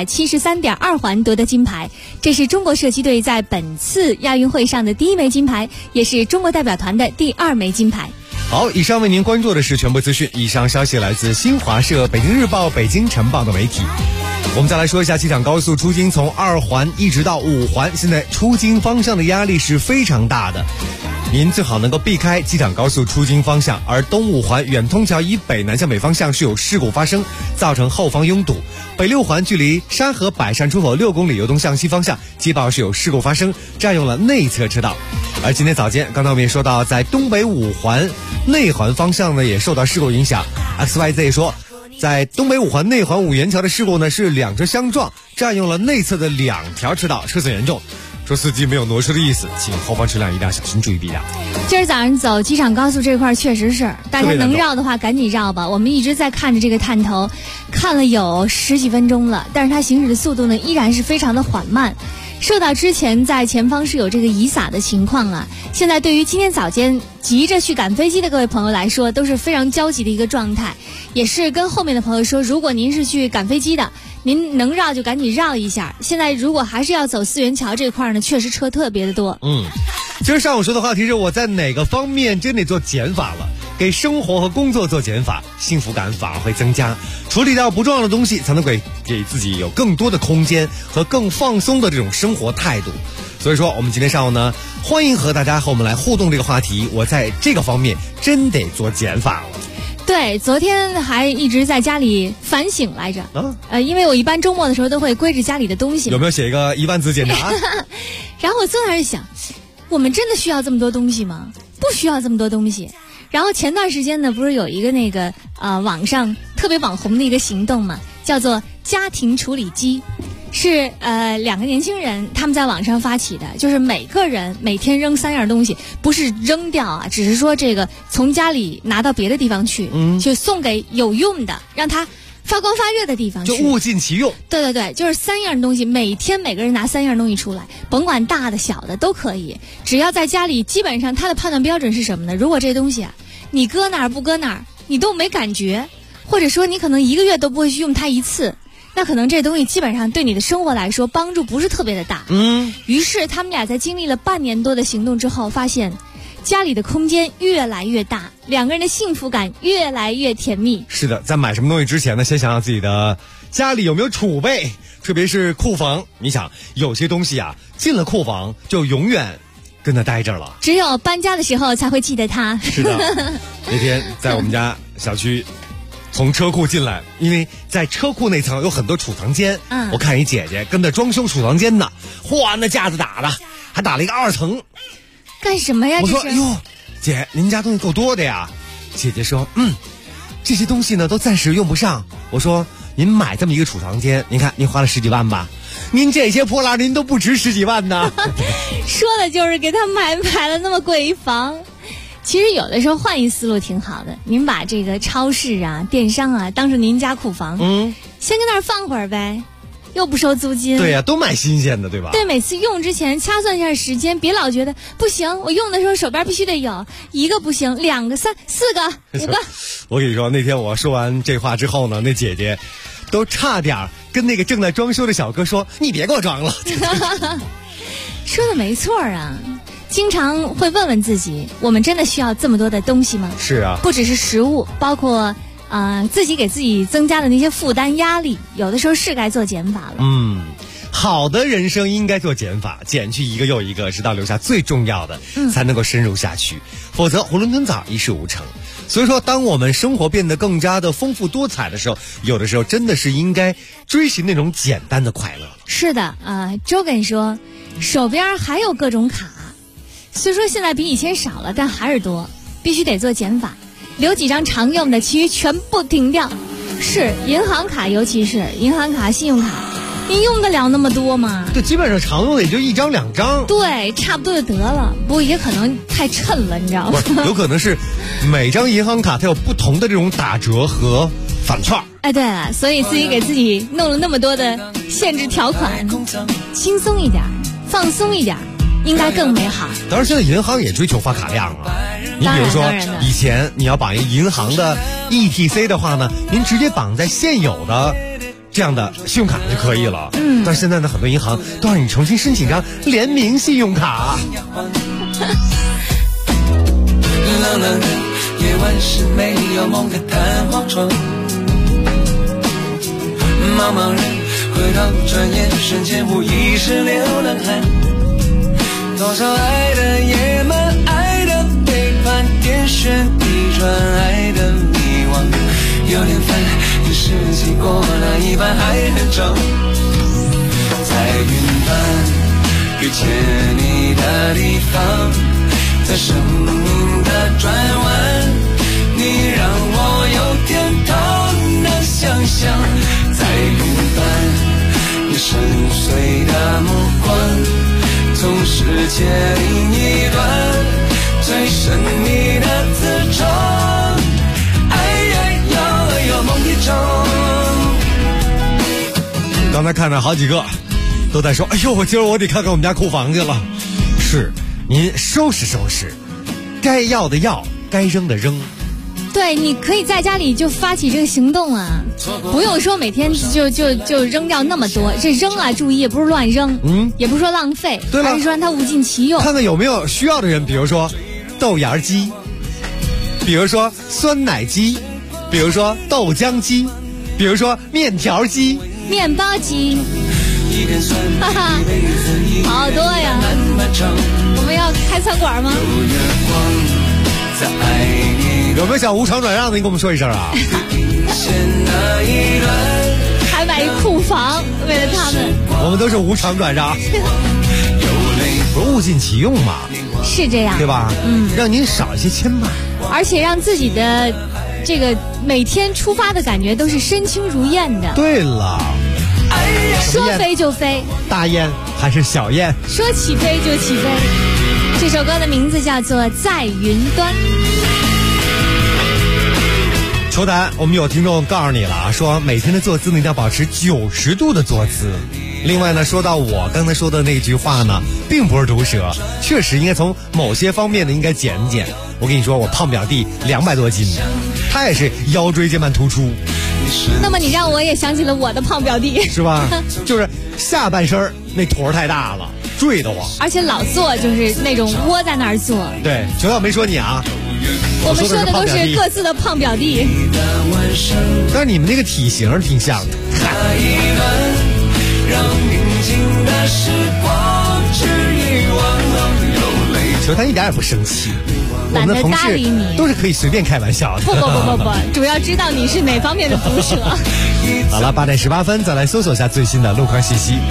473.2环夺得金牌。这是中国射击队在本次亚运会上的第1枚金牌，也是中国代表团的第2枚金牌。 好，以上为您关注的是全部资讯。以上消息来自新华社、北京日报、北京晨报的媒体。我们再来说一下机场高速出京，从2环一直到5环，现在出京方向的压力是非常大的，您最好能够避开机场高速出京方向。而东5环远通桥以北南向北方向是有事故发生，造成后方拥堵。北6环距离沙河百善出口6公里由东向西方向接报是有事故发生，占用了内侧车道。而今天早间，刚才我们也说到，在东北5环内环方向呢也受到事故影响。XYZ 说，在东北5环内环5元桥的事故呢是2车相撞，占用了内侧的2条车道，车损严重。说司机没有挪车的意思，请后方车辆一定要小心注意避让。 今儿早上走机场高速这块确实是，大家能绕的话赶紧绕吧。我们一直在看着这个探头，看了有10几分钟了，但是它行驶的速度呢依然是非常的缓慢。受到之前在前方是有这个遗撒的情况啊，现在对于今天早间急着去赶飞机的各位朋友来说都是非常焦急的一个状态，也是跟后面的朋友说，如果您是去赶飞机的，您能绕就赶紧绕一下。现在如果还是要走4元桥这块呢，确实车特别的多。 今儿上午说的话题是我在哪个方面真得做减法了，给生活和工作做减法，幸福感反而会增加。处理掉不重要的东西，才能给自己有更多的空间和更放松的这种生活态度。所以说我们今天上午呢，欢迎和大家和我们来互动这个话题，我在这个方面真得做减法了。 对，昨天还一直在家里反省来着。因为我一般周末的时候都会归置家里的东西。 有没有写一个1万字检查？ 然后我坐那儿想，我们真的需要这么多东西吗？不需要这么多东西。然后前段时间呢，不是有一个那个网上特别网红的一个行动嘛，叫做家庭处理机。是2个年轻人他们在网上发起的，就是每个人每天扔3样东西，不是扔掉啊，只是说这个从家里拿到别的地方去，就送给有用的，让它发光发热的地方去， 就物尽其用。 对，就是3样东西，每天每个人拿3样东西出来，甭管大的小的都可以，只要在家里，基本上他的判断标准是什么呢？如果这东西啊，你搁哪儿不搁哪儿，你都没感觉，或者说你可能1个月都不会去用它1次。那可能这东西基本上对你的生活来说帮助不是特别的大。于是他们俩在经历了半年多的行动之后，发现家里的空间越来越大，2个人的幸福感越来越甜蜜。 是的，在买什么东西之前呢，先想想自己的家里有没有储备，特别是库房。你想有些东西啊，进了库房就永远跟他待着了， 只有搬家的时候才会记得他。 是的，那天在我们家小区从车库进来，因为在车库那层有很多储藏间，我看一姐姐跟着装修储藏间呢，嚯，那架子打的，还打了一个2层。 干什么呀？ 我说哟，姐，您家东西够多的呀。姐姐说，这些东西呢都暂时用不上。我说，您买这么一个储藏间，您看您花了10几万吧，您这些破烂您都不值10几万呢。 说的就是给他买了那么贵一房。其实有的时候换一思路挺好的，您把这个超市啊、电商啊当成您家库房，先跟那儿放会儿呗，又不收租金。 对呀，都买新鲜的，对吧？ 对，每次用之前掐算一下时间，别老觉得不行，我用的时候手边必须得有1个不行，2个、3、4个、5个。 我跟你说，那天我说完这话之后呢，那姐姐都差点跟那个正在装修的小哥说：“你别给我装了。” 说的没错啊。经常会问问自己，我们真的需要这么多的东西吗？ 是啊， 不只是食物，包括自己给自己增加的那些负担压力，有的时候是该做减法了。 好的人生应该做减法，减去一个又一个，直到留下最重要的，才能够深入下去。否则囫囵吞枣，一事无成。所以说，当我们生活变得更加的丰富多彩的时候，有的时候真的是应该追寻那种简单的快乐。 是的，周跟说，手边还有各种卡，虽说现在比以前少了，但还是多，必须得做减法，留几张常用的，其余全部停掉。是银行卡，尤其是银行卡、信用卡。你用得了那么多吗？ 对，基本上常用的也就1张2张。 对，差不多就得了。不过也可能太衬了，你知道吗？ 有可能是每张银行卡它有不同的这种打折和返券。 哎，对了，所以自己给自己弄了那么多的限制条款，轻松一点，放松一点，应该更美好。 当然，现在银行也追求发卡量啊。你比如说，以前你要绑一银行的 ETC 的话呢，您直接绑在现有的这样的信用卡就可以了。但是现在呢，很多银行都让你重新申请张联名信用卡。 冷冷的夜晚是没有梦的弹簧床，茫茫人回头转眼瞬间无疑是流浪汉。多少爱的野蛮，爱的背叛，天旋地转，爱的迷惘，有点烦，也世纪过了一半还很长。在云端遇见你的地方，在生命的转弯，你让我有点头难想象。在云端你深邃的目光，从世界另一端最神秘的自创，有梦一场。 刚才看着好几个都在说，哎呦，今儿我得看看我们家库房去了。是，您收拾收拾，该要的要，该扔的扔。 对，你可以在家里就发起这个行动啊，不用说每天就扔掉那么多。这扔啊，注意，不是乱扔，也不是说浪费，而是说让它物尽其用。 看看有没有需要的人，比如说豆芽机，比如说酸奶机，比如说豆浆机，比如说面条机、 面包机，哈哈，好多呀！我们要开餐馆吗？ 有没有想无偿转让的？你跟我们说一声啊！ 还买一库房，为了他们。 我们都是无偿转让，不是物尽其用嘛？ 是这样， 对吧？让您少一些牵绊， 而且让自己的这个每天出发的感觉都是身轻如燕的。 对了， 说飞就飞， 大雁还是小雁？ 说起飞就起飞。这首歌的名字叫做《在云端》。 球坛，我们有听众告诉你了，说每天的坐姿呢一定要保持90度的坐姿。另外呢，说到我刚才说的那句话呢，并不是毒舌，确实应该从某些方面呢应该减减。我跟你说，我胖表弟200多斤呢，他也是腰椎间盘突出。 那么你让我也想起了我的胖表弟， 是吧？就是下半身那坨太大了，坠得慌， 而且老坐就是那种窝在那儿坐。 对，球导没说你啊。 我们说的都是各自的胖表弟， 但是你们那个体型挺像的。球他一点也不生气，我们的同事都是可以随便开玩笑的。 不，主要知道你是哪方面的毒舌。 好了，8点18分，再来搜索一下最新的路况信息。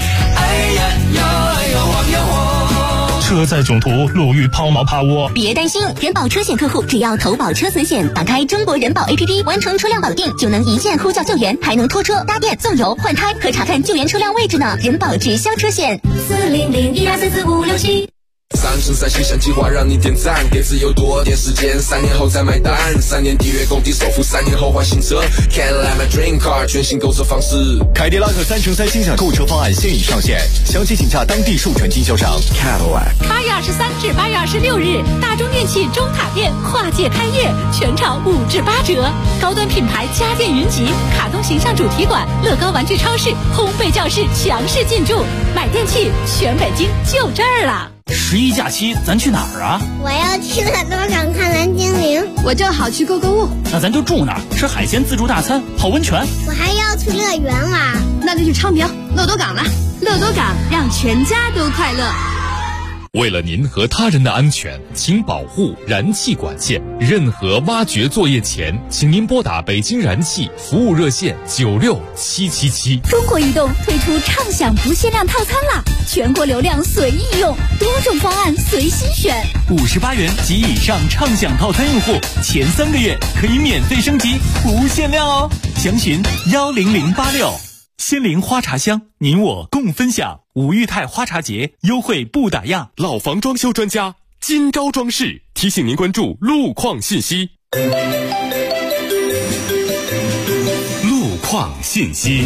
车载囧途，路遇抛锚趴窝。 别担心，人保车险客户只要投保车损险，打开中国人保 APP， 完成车辆保定，就能一键呼叫救援，还能拖车、搭电、送油、换胎，可查看救援车辆位置呢。人保直销车险，40012444567。 3生3息想计划让你点赞，给自由多点时间，3年后再买单，3年订阅工抵首付，3年后换新车。Cadillac my dream car， 全新购车方式。 凯迪拉克3乘3心想购车方案现已上线，详情请洽当地授权经销商 Cadillac。 8月23至8月26日，大中电器中塔店跨界开业，全场5至8折，高端品牌家电云集，卡通形象主题馆、乐高玩具超市、烘焙教室强势进驻，买电器全北京就这儿了。 11假期咱去哪儿啊？ 我要去乐高场看蓝精灵。 我正好去购物。 那咱就住那儿，吃海鲜自助大餐，泡温泉。 我还要去乐园玩。 那就去昌平乐多港了。乐多港让全家都快乐。 为了您和他人的安全，请保护燃气管线。任何挖掘作业前，请您拨打北京燃气服务热线96777。 中国移动推出畅享不限量套餐啦，全国流量随意用，多种方案随心选。 58元及以上畅享套餐用户，前3个月可以免费升级，无限量哦。详询10086。仙灵花茶香，您我共分享。五裕泰花茶节优惠不打烊。 老房装修专家金招装饰提醒您关注路况信息。路况信息。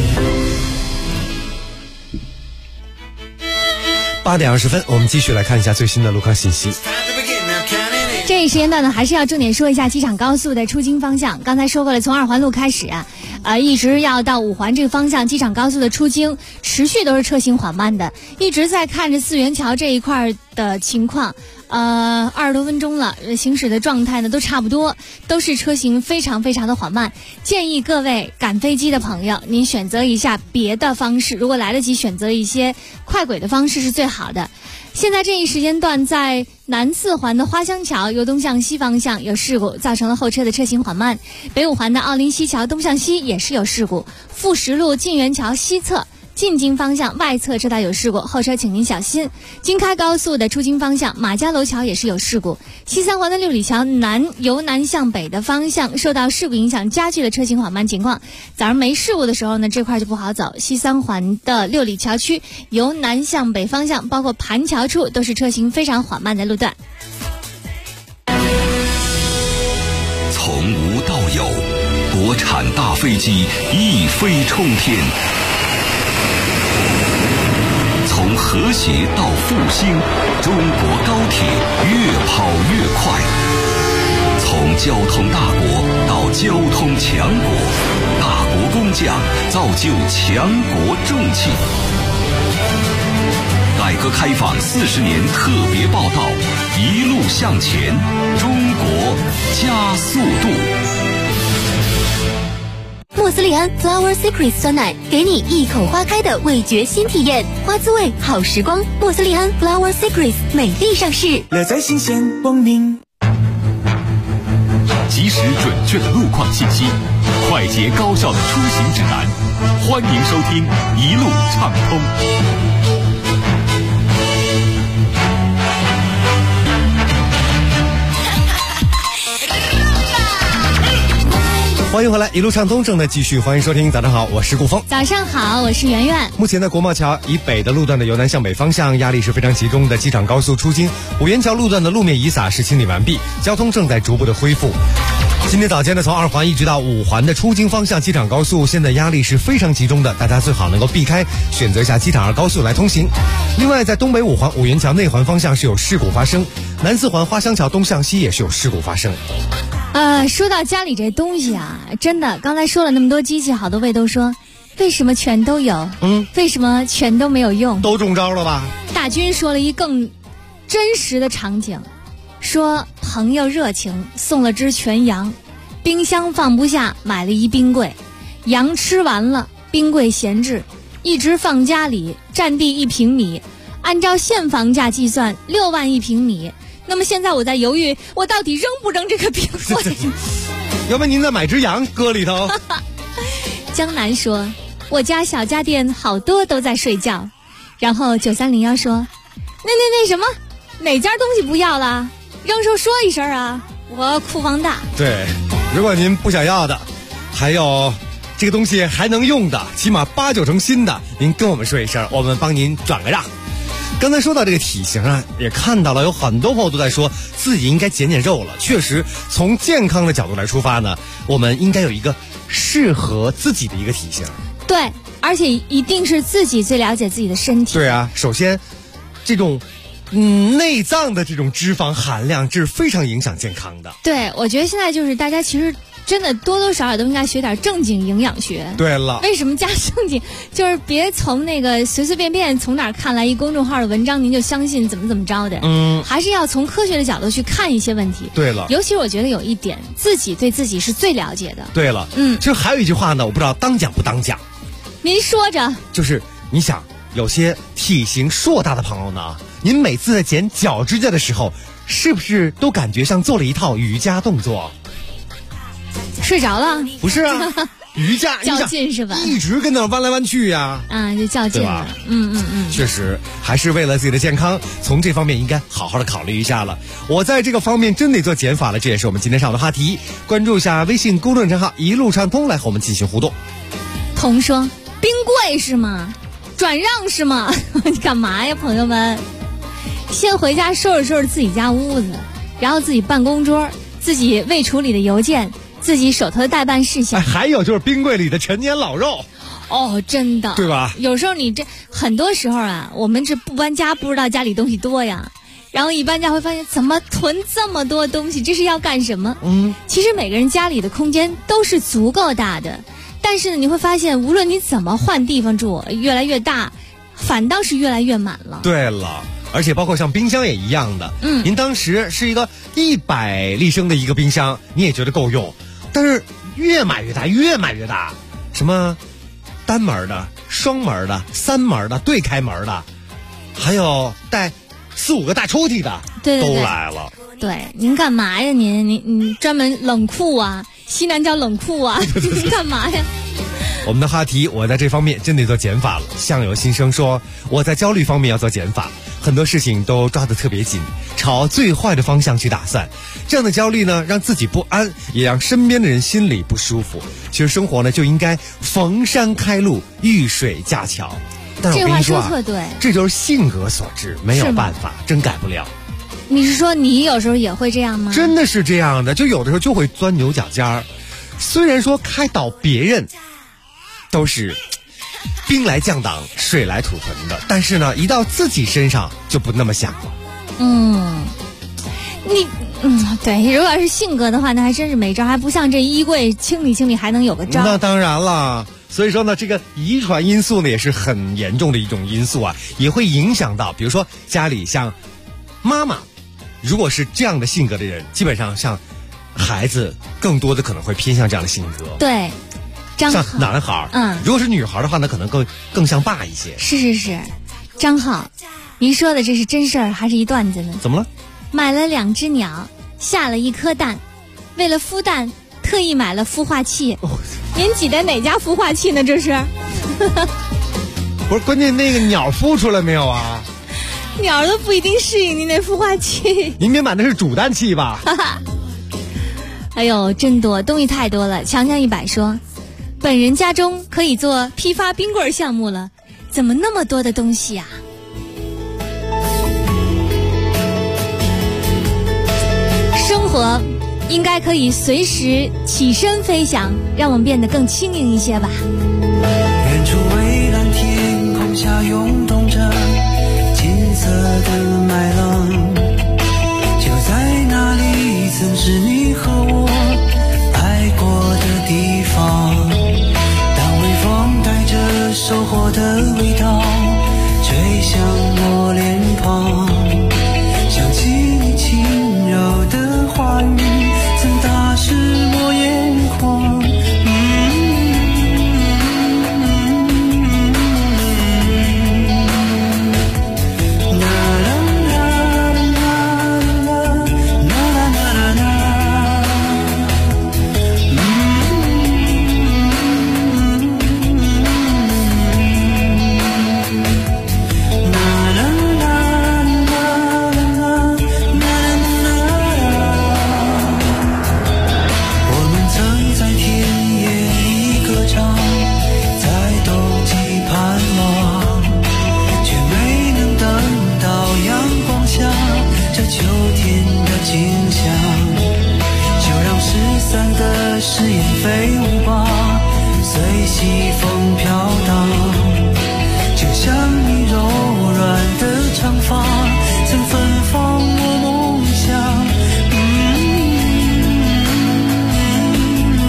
8点20分，我们继续来看一下最新的路况信息。 这一时间段呢，还是要重点说一下机场高速的出京方向。刚才说过了，从2环路开始一直要到5环这个方向，机场高速的出京持续都是车行缓慢的，一直在看着四元桥这一块的情况。20多分钟了，行驶的状态呢都差不多，都是车行非常非常的缓慢。建议各位赶飞机的朋友，您选择一下别的方式，如果来得及选择一些快轨的方式是最好的。现在这一时间段，在南4环的花乡桥由东向西方向有事故，造成了后车的车行缓慢。北5环的奥林西桥东向西也是有事故，富石路晋源桥西侧进京方向外侧这道有事故，后车请您小心。京开高速的出京方向马家楼桥也是有事故，西3环的六里桥由南向北的方向受到事故影响，加剧了车行缓慢情况。早上没事故的时候呢，这块就不好走。西3环的六里桥区由南向北方向，包括盘桥处都是车行非常缓慢的路段。 从无到有，国产大飞机一飞冲天。从和谐到复兴，中国高铁越跑越快。从交通大国到交通强国，大国工匠造就强国重器。改革开放40年特别报道，一路向前，中国加速度。 莫斯利安 Flower Secrets 酸奶，给你一口花开的味觉新体验，花滋味好时光。莫斯利安 Flower Secrets 美丽上市， 乐在新鲜光明。 及时准确的路况信息，快捷高效的出行指南，欢迎收听一路畅通。 欢迎回来，一路畅通正在继续，欢迎收听。早上好，我是顾峰。 早上好，我是圆圆。 目前在国贸桥以北的路段的由南向北方向压力是非常集中的，机场高速出京五元桥路段的路面遗洒是清理完毕，交通正在逐步的恢复。今天早间呢，从2环一直到5环的出京方向机场高速现在压力是非常集中的，大家最好能够避开，选择一下机场2高速来通行。另外在东北5环五元桥内环方向是有事故发生，南4环花乡桥东向西也是有事故发生。 说到家里这东西啊，真的，刚才说了那么多机器，好多位都说，为什么全都有？为什么全都没有用？ 都中招了吧？ 大军说了一更真实的场景，说朋友热情送了只全羊，冰箱放不下，买了一冰柜，羊吃完了，冰柜闲置，一直放家里，占地1平米，按照现房价计算6万1平米。那么现在我在犹豫，我到底扔不扔这个冰柜？ 要不您再买只羊搁里头。 江南说，我家小家电好多都在睡觉。然后9301说，那什么，哪家东西不要了？扔时候说一声啊，我库房大。 对，如果您不想要的，还有这个东西还能用的，起码8、9成新的，您跟我们说一声，我们帮您转个让。刚才说到这个体型啊，也看到了有很多朋友都在说自己应该减肉了。确实，从健康的角度来出发呢，我们应该有一个适合自己的一个体型。 对，而且一定是自己最了解自己的身体。 对啊，首先，这种内脏的这种脂肪含量，这是非常影响健康的。 对，我觉得现在就是大家其实真的多多少少都应该学点正经营养学。 对了， 为什么加正经？就是别从那个随随便便从哪儿看来一公众号的文章您就相信怎么着的。还是要从科学的角度去看一些问题。 对了， 尤其我觉得有一点，自己对自己是最了解的。 对了，其实还有一句话呢，我不知道当讲不当讲。 您说着。 就是你想，有些体型硕大的朋友呢，您每次在剪脚指甲的时候，是不是都感觉像做了一套瑜伽动作？ 睡着了？ 不是啊，瑜伽较劲是吧？ 一直跟那弯来弯去呀。 就较劲了。 确实，还是为了自己的健康，从这方面应该好好的考虑一下了。我在这个方面真得做减法了，这也是我们今天上的话题。关注一下微信公众账号一路畅通，来和我们进行互动。 童说：“冰柜是吗？转让是吗？你干嘛呀，朋友们？先回家收拾收拾自己家屋子，然后自己办公桌，自己未处理的邮件，自己手头的待办事项。 还有就是冰柜里的陈年老肉。 真的， 对吧？ 有时候很多时候啊，我们这不搬家不知道家里东西多呀，然后一搬家会发现怎么囤这么多东西，这是要干什么？其实每个人家里的空间都是足够大的。但是呢，你会发现，无论你怎么换地方住，越来越大，反倒是越来越满了。 对了，而且包括像冰箱也一样的。您当时是一个100立升的一个冰箱，你也觉得够用，但是越买越大，越买越大，什么单门的、双门的、3门的、对开门的，还有带4、5个大抽屉的， 对都来了。 对，您干嘛呀？您专门冷库啊？西南叫冷库啊？您干嘛呀？ 我们的话题，我在这方面真得做减法了。相由心生说，我在焦虑方面要做减法，很多事情都抓得特别紧，朝最坏的方向去打算。这样的焦虑呢，让自己不安，也让身边的人心里不舒服。其实生活呢，就应该逢山开路，遇水架桥。但是我跟你说啊，这就是性格所致，没有办法，真改不了。 你是说你有时候也会这样吗？ 真的是这样的，就有的时候就会钻牛角尖儿。虽然说开导别人都是兵来将挡，水来土屯的，但是呢，一到自己身上就不那么想了。 对，如果是性格的话，那还真是没招，还不像这衣柜清理清理还能有个招。 那当然了。所以说呢，这个遗传因素呢也是很严重的一种因素啊，也会影响到，比如说家里像妈妈，如果是这样的性格的人，基本上像孩子更多的可能会偏向这样的性格。 对， 像男孩，如果是女孩的话呢，可能更像爸一些。 是，张浩，您说的这是真事儿还是一段子呢？ 怎么了？ 买了2只鸟，下了1颗蛋，为了孵蛋，特意买了孵化器。您挤的哪家孵化器呢？这是？ 不是，关键那个鸟孵出来没有啊？ 鸟都不一定适应您那孵化器。 您别买的是煮蛋器吧？ 哎呦，真多，东西太多了。强强100说，本人家中可以做批发冰棍项目了，怎么那么多的东西啊？生活应该可以随时起身飞翔，让我们变得更轻盈一些吧。 远处蔚蓝天空下涌动着金色的麦浪，就在那里曾是你和我爱过的地方。当微风带着收获的味道吹向我脸庞，想起你轻柔的话语曾打湿我眼眶。誓言飞舞吧，随西风飘荡，就像你柔软的长发曾芬芳我梦想。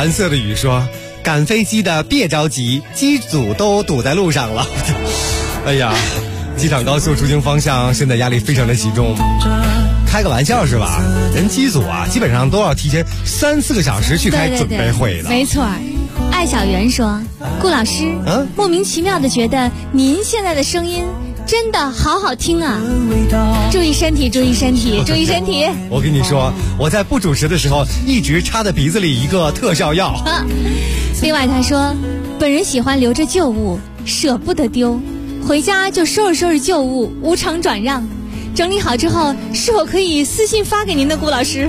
蓝色的雨说，赶飞机的别着急，机组都堵在路上了。哎呀，机场高速出京方向现在压力非常的集中。开个玩笑是吧？人机组啊，基本上都要提前3-4个小时去开准备会的。 没错。艾小媛说，顾老师，莫名其妙的觉得您现在的声音真的好好听啊！注意身体，注意身体，注意身体。 我跟你说，我在不主持的时候一直插在鼻子里一个特效药。 另外他说，本人喜欢留着旧物，舍不得丢，回家就收拾收拾旧物，无偿转让。整理好之后，是否可以私信发给您的顾老师？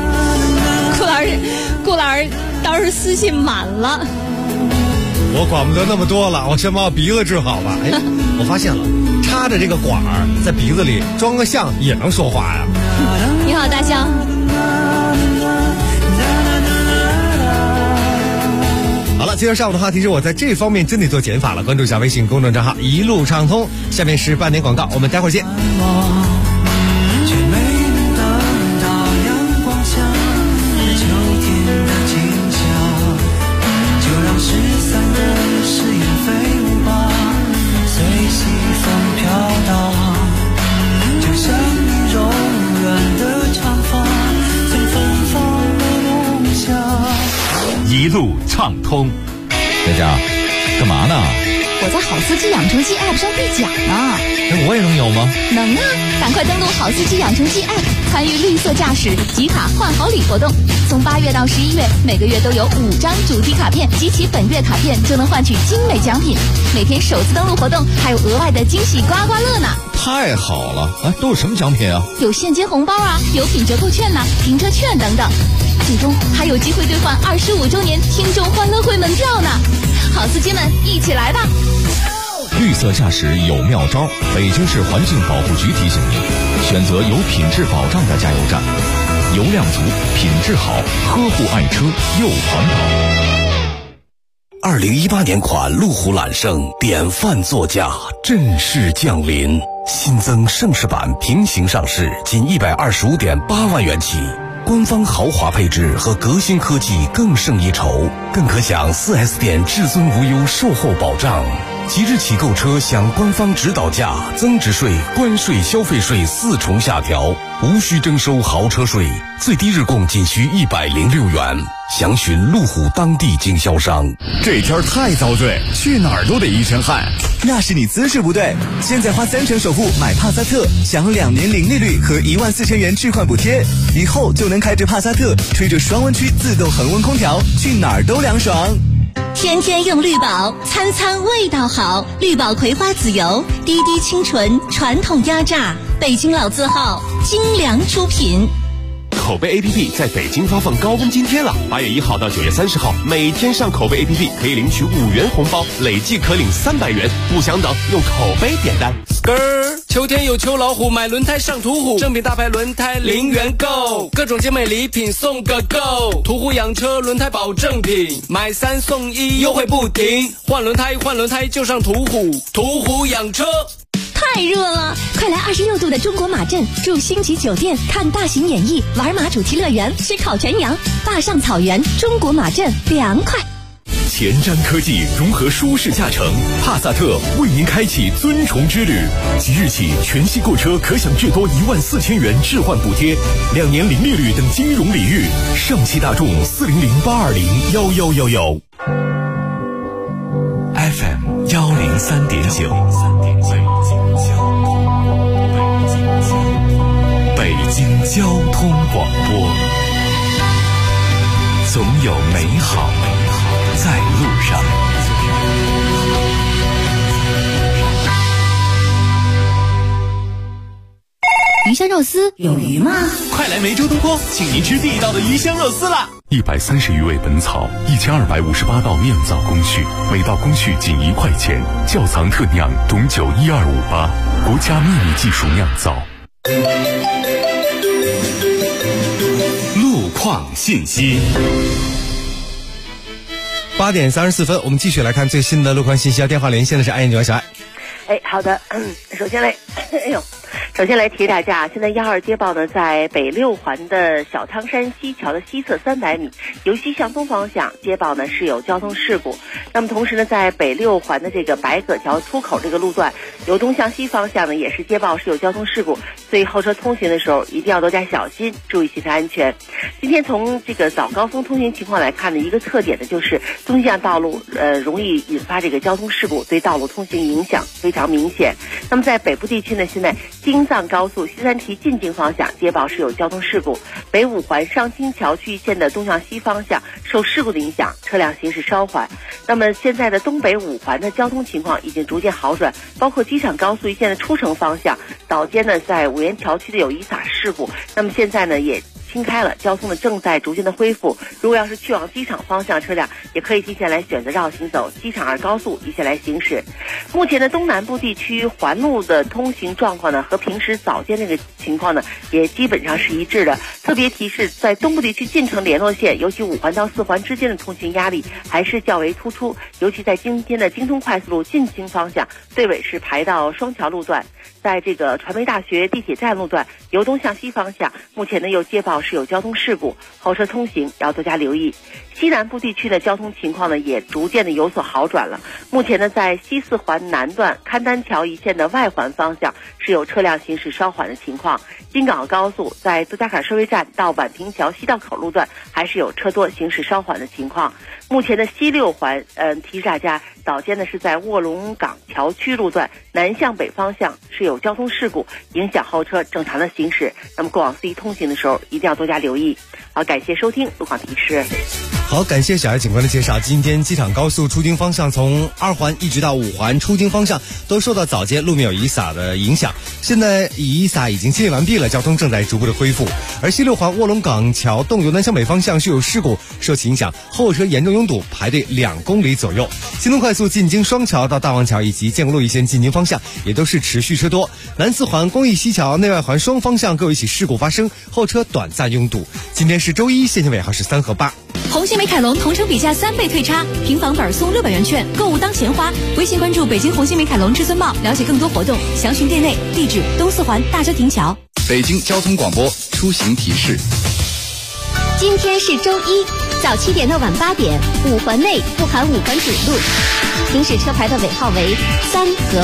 顾老师倒是私信满了。 我管不得那么多了，我先把我鼻子治好吧。哎，我发现了，插着这个管儿在鼻子里装个像也能说话呀。 你好，大象。 好了，接着上午的话题是我在这方面真得做减法了，关注一下微信公众账号一路畅通。下面是半点广告，我们待会儿见。 一路畅通。 佳佳，干嘛呢？ 我在好司机养成记 App 上兑奖呢。 那我也能有吗？ 能啊！赶快登录好司机养成记 App， 参与绿色驾驶集卡换好礼活动。从8月到11月，每个月都有5张主题卡片，集齐本月卡片就能换取精美奖品。每天首次登录活动还有额外的惊喜刮刮乐呢！ 太好了！哎，都有什么奖品啊？有现金红包啊，有品折扣券呐、停车券等等。最终还有机会兑换25周年听众欢乐会门票呢！好司机们，一起来吧！ 绿色驾驶有妙招，北京市环境保护局提醒您：选择有品质保障的加油站，油量足，品质好，呵护爱车又环保。 2018年款路虎揽胜典范座驾正式降临，新增盛世版平行上市，仅125.8万元起。官方豪华配置和革新科技更胜一筹，更可享 4S 店至尊无忧售后保障。即日起购车享官方指导价、增值税、关税、消费税4重下调，无需征收豪车税，最低日供仅需106元。详询路虎当地经销商。 这天太遭罪，去哪儿都得一身汗。 那是你姿势不对。现在花3成首付买帕萨特，享2年零利率和14000元置换补贴，以后就能开着帕萨特，吹着双温区自动恒温空调，去哪儿都凉爽。 天天用绿宝，餐餐味道好。绿宝葵花籽油，滴滴清纯，传统压榨，北京老字号，精良出品。 口碑 APP 在北京发放高温津贴了，8月1号到9月30号，每天上口碑 APP 可以领取5元红包，累计可领300元。不想等，用口碑点单。 秋天有秋老虎，买轮胎上途虎，正品大牌轮胎0元购，各种精美礼品送个够。途虎养车轮胎保证品，买3送1，优惠不停。换轮胎就上途虎，途虎养车。 太热了，快来26度的中国马镇，住星级酒店，看大型演绎，玩马主题乐园，吃烤全羊，坝上草原，中国马镇凉快。 前瞻科技融合舒适驾乘，帕萨特为您开启尊崇之旅。即日起，全系购车可享最多14000元置换补贴，2年零利率等金融礼遇。上汽大众400-820-1111。FM 103.9。北京交通广播，总有美好在路上。 鱼香肉丝有鱼吗？ 快来梅州东坡，请您吃地道的鱼香肉丝啦 ！130余味本草，1258道酿造工序，每道工序仅1块钱。窖藏特酿董酒12588，国家秘密技术酿造。 路况信息。 8点34分，我们继续来看最新的路况信息。电话连线的是爱燕女小爱。 好的，首先嘞， 首先来提大家，现在1·2接报呢，在北6环的小汤山西桥的西侧300米，由西向东方向接报呢是有交通事故。那么同时呢，在北6环的这个白葛桥出口这个路段，由东向西方向呢也是接报是有交通事故，所以后车通行的时候一定要多加小心，注意行车安全。今天从这个早高峰通行情况来看呢，一个特点呢就是东西向道路容易引发这个交通事故，对道路通行影响非常明显。那么在北部地区呢，现在京藏高速西三旗进京方向接报是有交通事故，北5环上清桥区域线的东向西方向受事故的影响，车辆行驶稍缓。那么现在的东北5环的交通情况已经逐渐好转，包括机场高速一线的出城方向岛间呢，在五原桥区的有遗撒事故，那么现在呢也新开了，交通呢正在逐渐的恢复。如果要是去往机场方向车辆，也可以提前来选择绕行走机场2高速一线来行驶。目前的东南部地区环路的通行状况呢，和平时早间那个情况呢，也基本上是一致的。特别提示，在东部地区进城联络线，尤其5环到4环之间的通行压力还是较为突出，尤其在今天的京通快速路进京方向，队尾是排到双桥路段。在这个传媒大学地铁站路段由东向西方向，目前呢又接报是有交通事故，后车通行要多加留意。西南部地区的交通情况呢也逐渐的有所好转了。目前呢，在西4环南段勘丹桥一线的外环方向是有车辆行驶稍缓的情况。京港澳高速在杜家坎收费站到宛平桥西道口路段还是有车多行驶稍缓的情况。目前的西6环，提示大家，早间呢是在卧龙岗桥区路段南向北方向是有交通事故，影响后车正常的行驶。那么过往司机通行的时候一定要多加留意。好，感谢收听路况提示。 好，感谢小艾警官的介绍。今天机场高速出京方向从2环一直到5环出京方向都受到早间路面有遗撒的影响，现在遗撒已经清理完毕了，交通正在逐步的恢复。而西6环卧龙岗桥动游南向北方向是有事故，受其影响后车严重拥堵，排队2公里左右。京通快速进京双桥到大王桥以及建国路一线进京方向也都是持续车多。南4环公益西桥内外环双方向各有一起事故发生，后车短暂拥堵。今天是周一，现金尾号是3和8。 红星美凯龙同城比价3倍退差，平房本送600元券，购物当钱花。微信关注北京红星美凯龙至尊茂，了解更多活动，详询店内。地址东4环大郊亭桥。 北京交通广播出行提示。 今天是周一，早7点到晚8点，5环内不含5环主路，行驶车牌的尾号为3和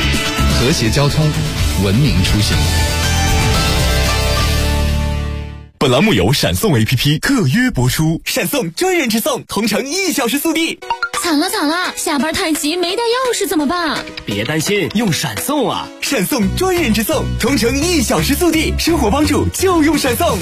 8。 和谐交通，文明出行。 本栏目由闪送 APP 特约播出，闪送专人直送，同城1小时速递。 惨了，下班太急没带钥匙怎么办？ 别担心，用闪送啊！ 闪送专人直送，同城1小时速递，生活帮助就用闪送。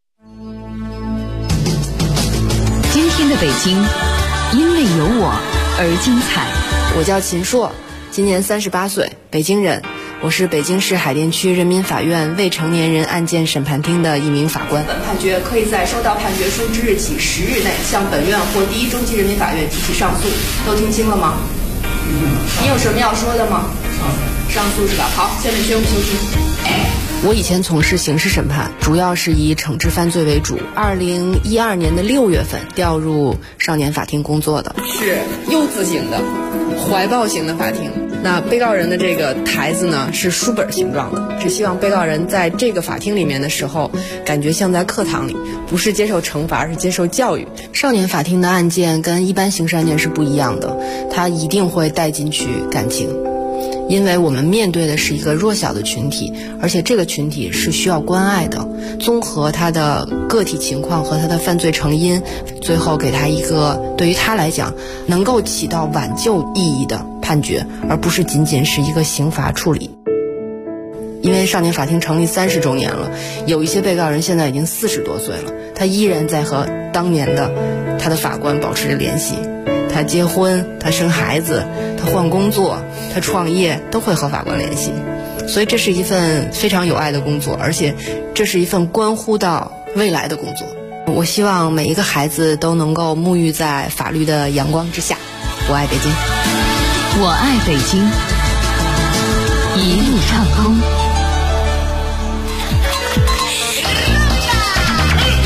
今天的北京，因为有我而精彩。 我叫秦硕，今年38岁，北京人。我是北京市海淀区人民法院未成年人案件审判厅的一名法官。本判决可以在收到判决书之日起10日内向本院或第一中级人民法院提起上诉。都听清了吗？你有什么要说的吗？上诉是吧？好，下面宣布休庭。我以前从事刑事审判，主要是以惩治犯罪为主。2012年的6月份调入少年法庭工作的，是 U 字形的怀抱型的法庭。那被告人的这个台子呢是书本形状的，只希望被告人在这个法庭里面的时候，感觉像在课堂里，不是接受惩罚，而是接受教育。少年法庭的案件跟一般刑事案件是不一样的，它一定会带进去感情。因为我们面对的是一个弱小的群体，而且这个群体是需要关爱的。综合他的个体情况和他的犯罪成因，最后给他一个对于他来讲能够起到挽救意义的判决，而不是仅仅是一个刑罚处理。因为少年法庭成立30周年了，有一些被告人现在已经40多岁了，他依然在和当年的他的法官保持着联系。他结婚，他生孩子，他换工作，他创业，都会和法官联系。所以这是一份非常有爱的工作，而且这是一份关乎到未来的工作。我希望每一个孩子都能够沐浴在法律的阳光之下。我爱北京， 我爱北京，一路畅通。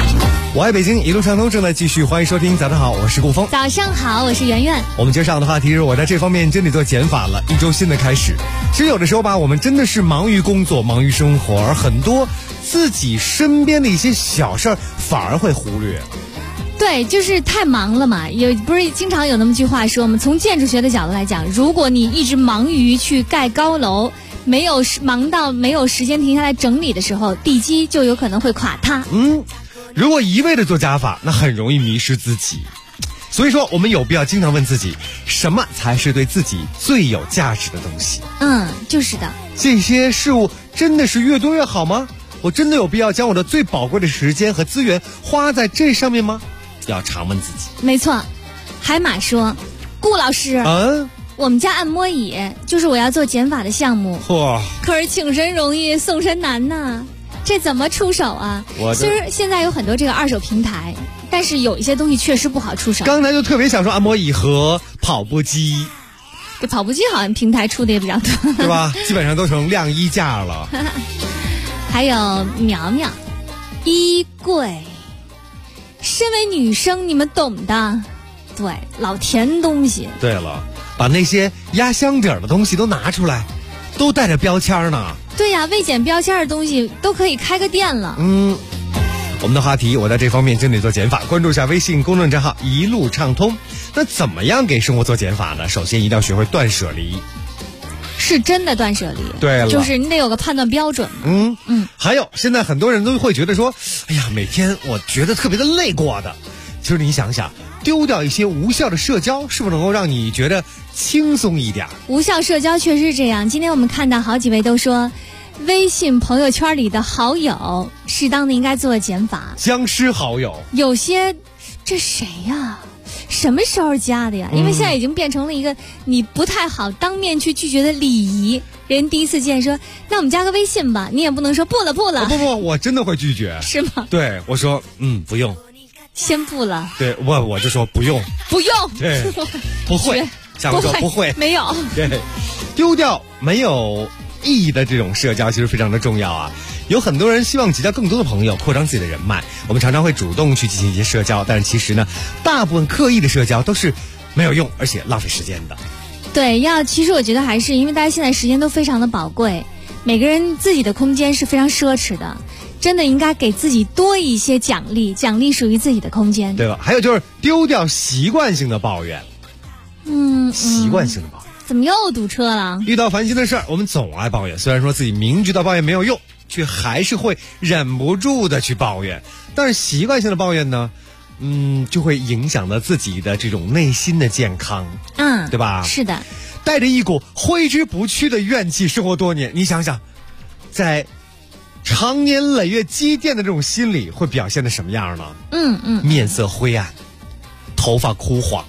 我爱北京，一路畅通正在继续，欢迎收听。早上好，我是顾峰。 早上好，我是圆圆。 我们今儿上的话题是我在这方面真得做减法了，一周新的开始。其实有的时候吧，我们真的是忙于工作，忙于生活，而很多自己身边的一些小事儿反而会忽略。 对，就是太忙了嘛。也不是经常有那么句话说，我们从建筑学的角度来讲，如果你一直忙于去盖高楼，忙到没有时间停下来整理的时候，地基就有可能会垮塌。 如果一味的做加法，那很容易迷失自己。所以说，我们有必要经常问自己，什么才是对自己最有价值的东西？ 就是的。 这些事物真的是越多越好吗？我真的有必要将我的最宝贵的时间和资源花在这上面吗？要常问自己。 没错。海马说，顾老师，我们家按摩椅就是我要做减法的项目。可是请神容易送神难呐，这怎么出手啊？其实现在有很多这个二手平台，但是有一些东西确实不好出手。 刚才就特别想说按摩椅和跑步机。 这跑步机好像平台出的也比较多， 对吧？基本上都成晾衣架了。 还有苗苗，衣柜。身为女生，你们懂的。对，老填东西。 对了，把那些压箱底的东西都拿出来，都带着标签呢。 对呀，未检标签的东西都可以开个店了。 我们的话题，我在这方面真得做减法。关注一下微信公众账号一路畅通。那怎么样给生活做减法呢？首先一定要学会断舍离。 是真的断舍离。 对了， 就是你得有个判断标准。 还有现在很多人都会觉得说，哎呀，每天我觉得特别的累过的。其实你想想，丢掉一些无效的社交，是不是能够让你觉得轻松一点？ 无效社交确实是这样。今天我们看到好几位都说，微信朋友圈里的好友适当的应该做减法。 僵尸好友， 有些这谁呀？什么时候加的呀？因为现在已经变成了一个你不太好当面去拒绝的礼仪。人第一次见说，那我们加个微信吧，你也不能说不了。不， 我真的会拒绝。 是吗？ 对，我说不用。 先不了。 对，我就说不用。对，不会。下回说不会。 没有。 对，丢掉没有意义的这种社交其实非常的重要啊。有很多人希望结交更多的朋友，扩张自己的人脉。我们常常会主动去进行一些社交，但是其实呢，大部分刻意的社交都是没有用，而且浪费时间的。 对，其实我觉得还是因为大家现在时间都非常的宝贵，每个人自己的空间是非常奢侈的，真的应该给自己多一些奖励，奖励属于自己的空间。 对吧？还有就是丢掉习惯性的抱怨。习惯性的抱怨。 怎么又堵车了？ 遇到烦心的事儿，我们总爱抱怨。虽然说自己明知道抱怨没有用，却还是会忍不住的去抱怨。但是习惯性的抱怨呢，就会影响到自己的这种内心的健康。对吧？ 是的。 带着一股挥之不去的怨气生活多年，你想想，在长年累月积淀的这种心理会表现的什么样呢？面色灰暗，头发枯黄。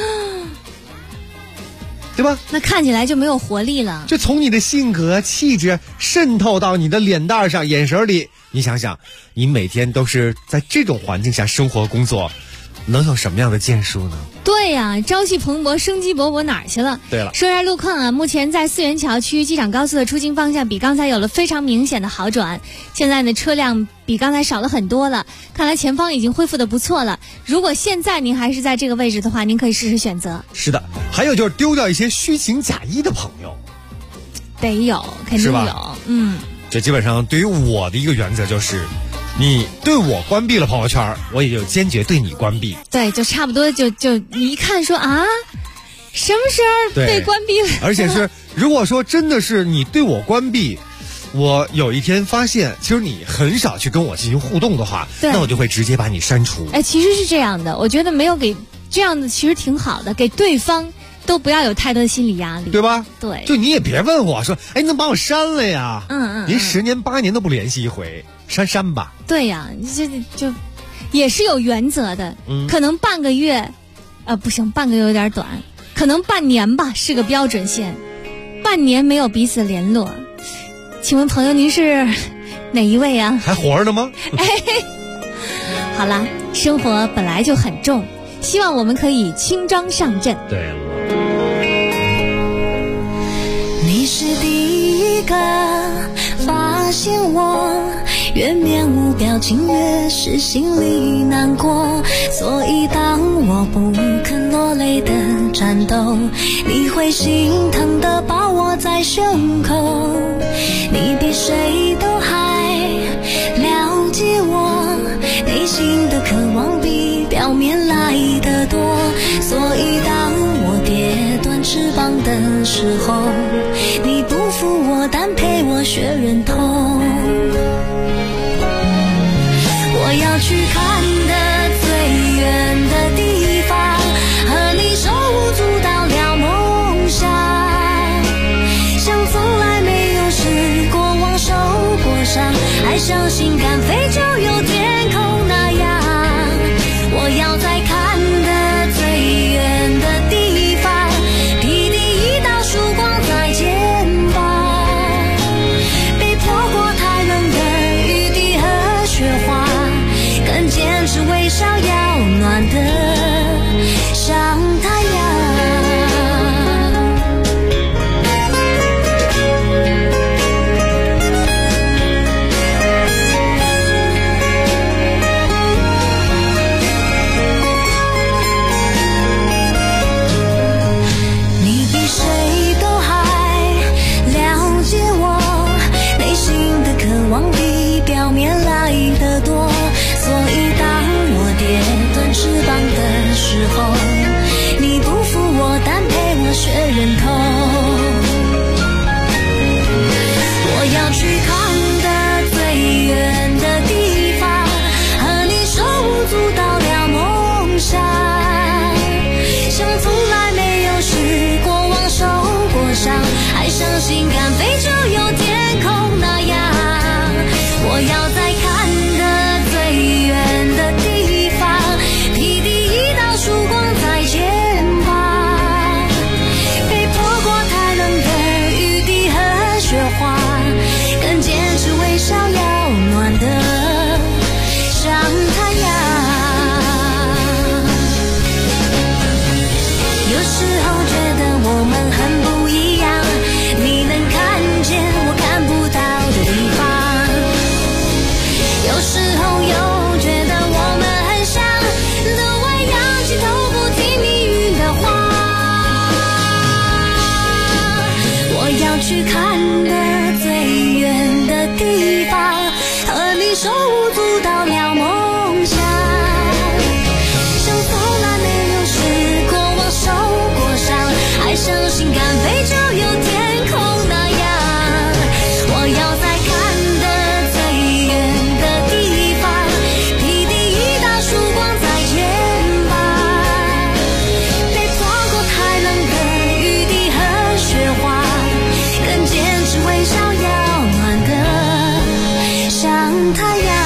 对吧？ 那看起来就没有活力了。 就从你的性格气质渗透到你的脸蛋上眼神里，你想想，你每天都是在这种环境下生活工作，能有什么样的建树呢？ 对呀，朝气蓬勃生机勃勃哪儿去了？ 对了， 说一下路况啊，目前在四元桥区机场高速的出京方向比刚才有了非常明显的好转，现在呢车辆比刚才少了很多了，看来前方已经恢复的不错了。如果现在您还是在这个位置的话，您可以试试选择。 是的，还有就是丢掉一些虚情假意的朋友。 得有，肯定有。 这基本上对于我的一个原则就是，你对我关闭了朋友圈，我也就坚决对你关闭。 对，就差不多就你一看说啊，什么时候被关闭了？ 而且是如果说真的是你对我关闭，我有一天发现其实你很少去跟我进行互动的话，那我就会直接把你删除。 其实是这样的，我觉得没有给这样的其实挺好的，给对方都不要有太多的心理压力， 对吧？ 对， 就你也别问我说，你怎么把我删了呀？您10年8年都不联系一回，删吧。 对呀，这就也是有原则的。可能半个月，不行，半个月有点短，可能半年吧是个标准线。半年没有彼此联络，请问朋友您是哪一位啊？ 还活着呢吗？ 好啦，生活本来就很重，希望我们可以轻装上阵。 对了， 你是第一个发现我越面无表情，越是心里难过。所以当我不肯落泪的战斗，你会心疼的抱我在胸口。你比谁都还了解我内心的渴望，比表面来得多。所以当我跌断翅膀的时候，你不负我，但陪我学忍痛。我要去看的最远的地方，和你手舞足蹈聊梦想，像从来没有失过望受过伤，爱像心肝肺就有天空那样。我要在看的最远的地方，披第一道曙光在肩膀，被泼过太冷的雨滴和雪花，更坚持微笑要暖的像太阳。你比谁都还了解我内心的渴望，比表面来得多。所以当我跌断翅膀的时候，你不负我，但陪我学忍痛。我要去看的最远的地方，和你手舞足蹈聊梦想，像从来没有失过望受过伤，爱像心肝肺就有天空那样。我要在看的最远的地方，披第一道曙光在肩膀，被泼过太冷的雨滴和雪花，更坚持微笑要暖的像太阳。有时候觉得我们很不一样，你能看见我看不到的地方。有时候又觉得我们很像，都爱仰起头不听命运的话。我要去看的最远的地方，和你手舞足蹈聊梦想，像从来没有失过望受过伤，爱像心肝肺就有天空那样。我要在看的最远的地方，披第一道曙光在肩膀，被泼过太冷的雨滴和雪花，更坚持微笑要暖的像太阳。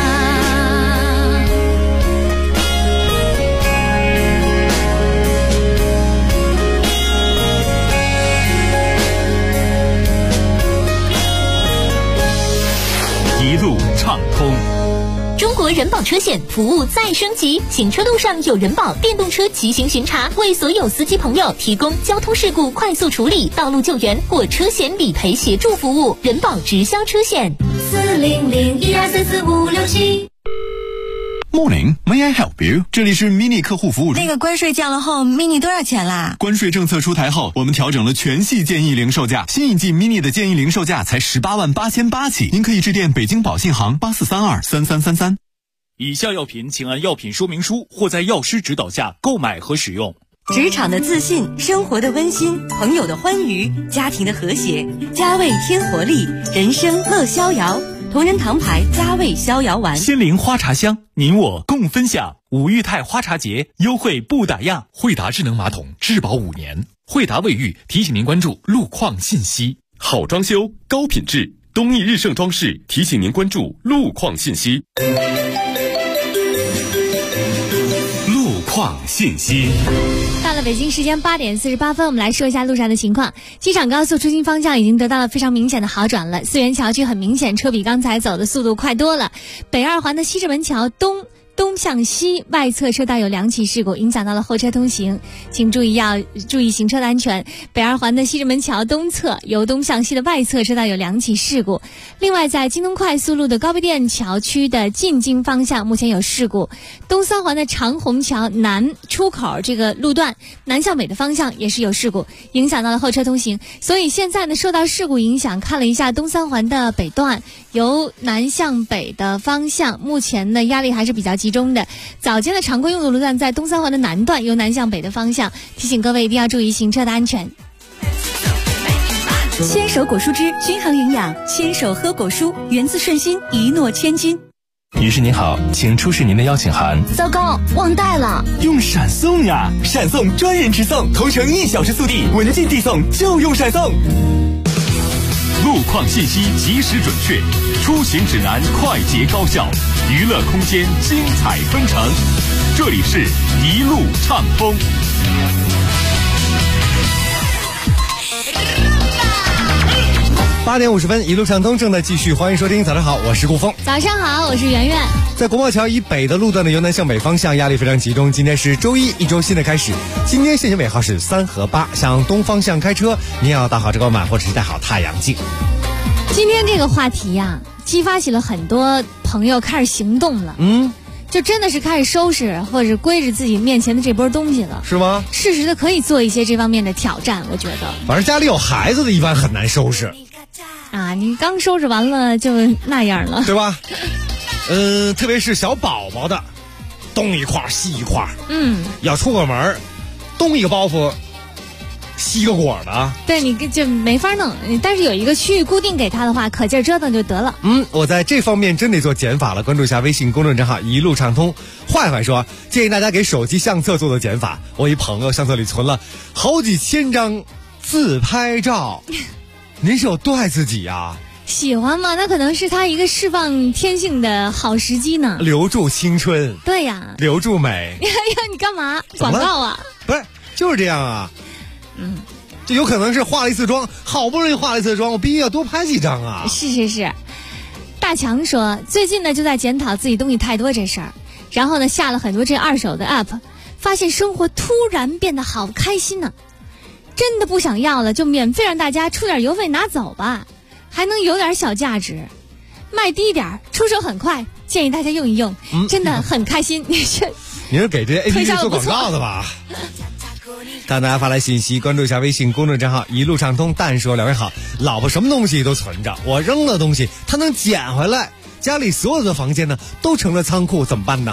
一路畅通。 中国人保车险服务再升级，行车路上有人保电动车骑行巡查，为所有司机朋友提供交通事故快速处理、道路救援或车险理赔协助服务。人保直销车险40012344567。 Morning, may I help you？ 这里是 mini 客户服务中。 那个关税降了后 ，mini 多少钱啦？ 关税政策出台后，我们调整了全系建议零售价，新一季 mini 的建议零售价才188800起。您可以致电北京保信行84323333。 以下药品请按药品说明书或在药师指导下购买和使用。 职场的自信，生活的温馨，朋友的欢愉，家庭的和谐，佳味添活力，人生乐逍遥。同仁堂牌佳味逍遥丸， 仙灵花茶香，您我共分享。五裕泰花茶节优惠不打烊。 惠达智能马桶质保5年。惠达卫浴提醒您关注路况信息。 好装修高品质，东益日盛装饰提醒您关注路况信息。 路况信息。 到了北京时间8点48分，我们来说一下路上的情况。机场高速出京方向已经得到了非常明显的好转了，四元桥区很明显车比刚才走的速度快多了。北二环的西直门桥东东向西外侧车道有2起事故，影响到了后车通行，请注意行车的安全。北二环的西直门桥东侧由东向西的外侧车道有2起事故。另外，在京东快速路的高碑店桥区的进京方向目前有事故。东三环的长虹桥南出口这个路段南向北的方向也是有事故，影响到了后车通行。所以现在呢，受到事故影响，看了一下东三环的北段由南向北的方向，目前呢压力还是比较集中的。早间的常规用路路段在东三环的南段由南向北的方向，提醒各位一定要注意行车的安全。 牵手果蔬汁均衡营养，牵手喝果蔬，源自顺心，一诺千金。 女士您好，请出示您的邀请函。 糟糕，忘带了。 用闪送呀，闪送专人直送，同城1小时速递，文件递送就用闪送。 路况信息及时准确，出行指南快捷高效，娱乐空间精彩纷呈。这里是一路畅通。 8点50分，一路畅通正在继续，欢迎收听。早上好，我是顾峰。 早上好，我是圆圆。 在国贸桥以北的路段的由南向北方向压力非常集中。今天是周一，一周新的开始。今天限行尾号是3和8，向东方向开车，您要打好遮光板或者是戴好太阳镜。 今天这个话题呀，激发起了很多朋友开始行动了。就真的是开始收拾或者归置自己面前的这波东西了， 是吗？ 适时的可以做一些这方面的挑战，我觉得。 反正家里有孩子的一般很难收拾啊，你刚收拾完了就那样了， 对吧？特别是小宝宝的，东一块西一块，要出个门，东一个包袱西个果的， 对，你就没法弄。但是有一个区域固定给他的话，可劲儿折腾就得了。 我在这方面真得做减法了。关注一下微信公众账号一路畅通。坏坏说建议大家给手机相册做做减法。我一朋友相册里存了好几千张自拍照，您是有多爱自己呀？ 喜欢吗？那可能是他一个释放天性的好时机呢。 留住青春。对呀， 留住美。 哎呀，你干嘛？广告啊？ 不是，就是这样啊。就有可能是化了一次妆，好不容易化了一次妆，我必须要多拍几张啊。 是。大强说最近呢就在检讨自己东西太多这事儿，然后呢下了很多这二手的 app， 发现生活突然变得好开心呢。真的不想要了，就免费让大家出点邮费拿走吧，还能有点小价值，卖低点，出手很快，建议大家用一用，真的很开心。你是给这 APP 做广告的吧？看大家发来信息，关注一下微信公众账号一路畅通。但说两位好，老婆什么东西都存着，我扔了东西她能捡回来，家里所有的房间呢都成了仓库，怎么办呢？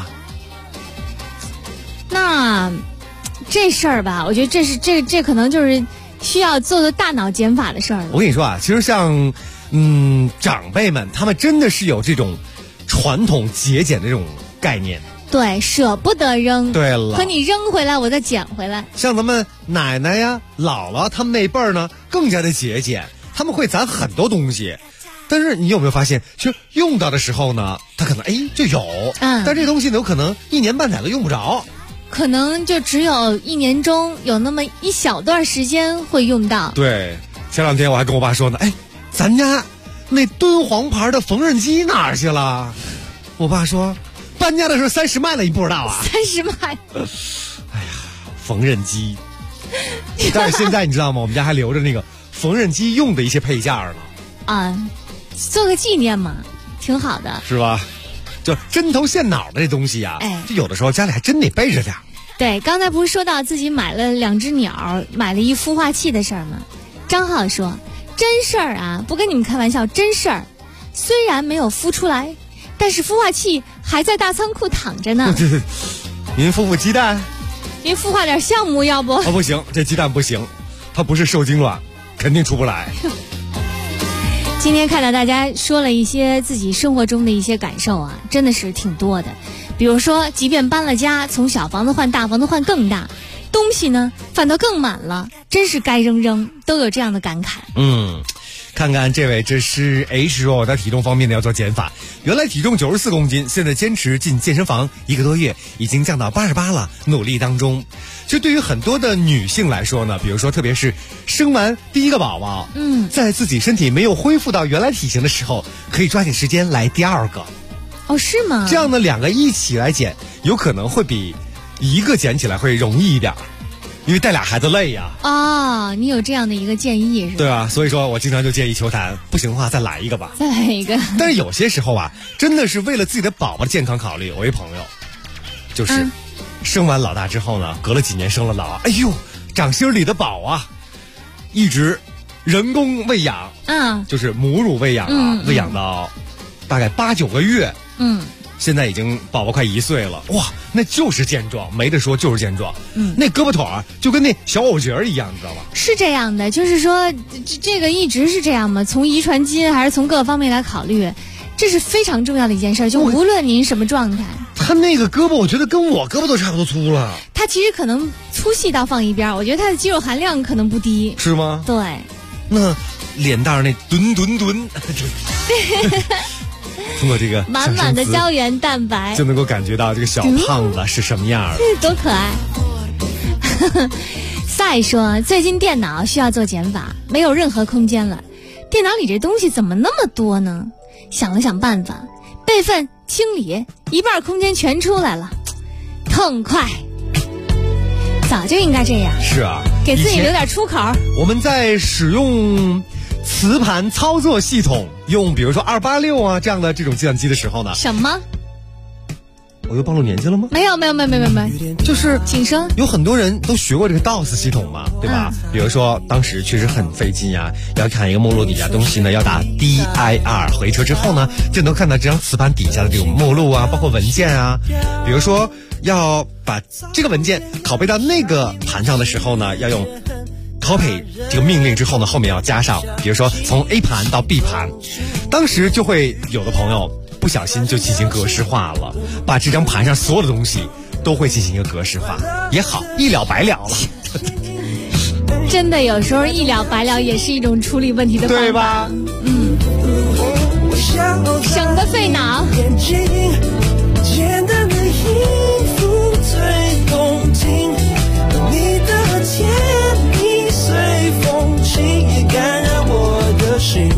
那这事儿吧，我觉得这可能就是需要做大脑减法的事儿了。 我跟你说啊，其实像长辈们，他们真的是有这种传统节俭的这种概念。 对，舍不得扔。 对了， 可你扔回来，我再捡回来。 像咱们奶奶呀、姥姥他们那辈儿呢，更加的节俭，他们会攒很多东西。但是你有没有发现，其实用到的时候呢，他可能就有，但这东西呢，有可能1年半载都用不着， 可能就只有1年中有那么一小段时间会用到。 对，前两天我还跟我爸说呢，咱家那敦煌牌的缝纫机哪儿去了？我爸说。搬家的时候30卖了，你不知道啊 ？30卖。 哎呀，缝纫机。但是现在你知道吗？我们家还留着那个缝纫机用的一些配件呢。 做个纪念嘛，挺好的， 是吧？就针头线脑的这东西啊，就有的时候家里还真得备着点。 对，刚才不是说到自己买了2只鸟，买了一孵化器的事儿吗？张浩说：“真事儿啊，不跟你们开玩笑，真事儿。虽然没有孵出来。”但是孵化器还在大仓库躺着呢。 您孵孵鸡蛋？ 您孵化点项目要不？ 不行，这鸡蛋不行，它不是受精卵，肯定出不来。 今天看到大家说了一些自己生活中的一些感受啊，真的是挺多的。比如说，即便搬了家，从小房子换大房子换更大，东西呢反倒更满了，真是该扔扔，都有这样的感慨。 看看这位，这是 H 说我在体重方面呢要做减法，原来体重94公斤，现在坚持进健身房1个多月，已经降到88了，努力当中。就对于很多的女性来说呢，比如说特别是生完第一个宝宝，在自己身体没有恢复到原来体型的时候，可以抓紧时间来第2个。 哦，是吗？ 这样的2个一起来捡，有可能会比一个捡起来会容易一点，因为带俩孩子累呀。 哦，你有这样的一个建议是吧？ 对啊，所以说我经常就建议球坛，不行的话再来一个吧。 再来一个。 但是有些时候啊，真的是为了自己的宝宝的健康考虑。我一朋友，就是生完老大之后呢，隔了几年生了老二，哎呦，掌心里的宝啊，一直人工喂养，就是母乳喂养啊，喂养到大概8、9个月，现在已经宝宝快1岁了，哇，那就是健壮，没得说，就是健壮。那胳膊腿儿就跟那小藕节一样，你知道吧？ 是这样的，就是说这个一直是这样嘛，从遗传基因还是从各方面来考虑，这是非常重要的一件事，就无论您什么状态。 他那个胳膊，我觉得跟我胳膊都差不多粗了。 他其实可能粗细倒放一边，我觉得他的肌肉含量可能不低。 是吗？ 对。 那脸蛋那吨，通过这个满满的胶原蛋白， 就能够感觉到这个小胖子是什么样的。 多可爱！赛说最近电脑需要做减法，没有任何空间了。电脑里这东西怎么那么多呢？想了想办法，备份清理，一半空间全出来了，痛快！早就应该这样。 是啊， 给自己留点出口。 我们在使用磁盘操作系统，用比如说286啊这样的这种计算机的时候呢， 什么？ 我又暴露年纪了吗？ 没有， 就是请说。 有很多人都学过这个 DOS 系统嘛，对吧？比如说当时确实很费劲呀，要看一个目录底下东西呢，要打 DIR 回车之后呢，就能看到这张磁盘底下的这种目录啊，包括文件啊。比如说要把这个文件拷贝到那个盘上的时候呢，要用 copy 这个命令之后呢，后面要加上，比如说从 A 盘到 B 盘，当时就会有的朋友不小心就进行格式化了，把这张盘上所有的东西都会进行一个格式化，也好，一了百了了。 真的有时候一了百了也是一种处理问题的方法， 对吧？ 省得费脑。 简单的衣服最动听，你的甜蜜随风轻易感染我的心。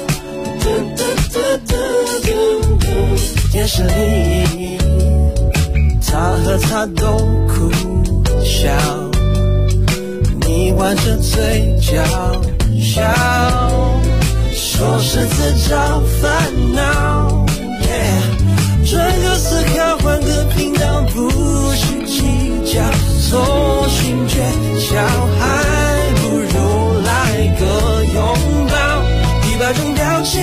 电视里，他和他都哭笑，你弯着嘴角笑，说是自找烦恼。转个思考，换个频道，不去计较，搜寻诀窍，还不如来个拥抱，100种表情。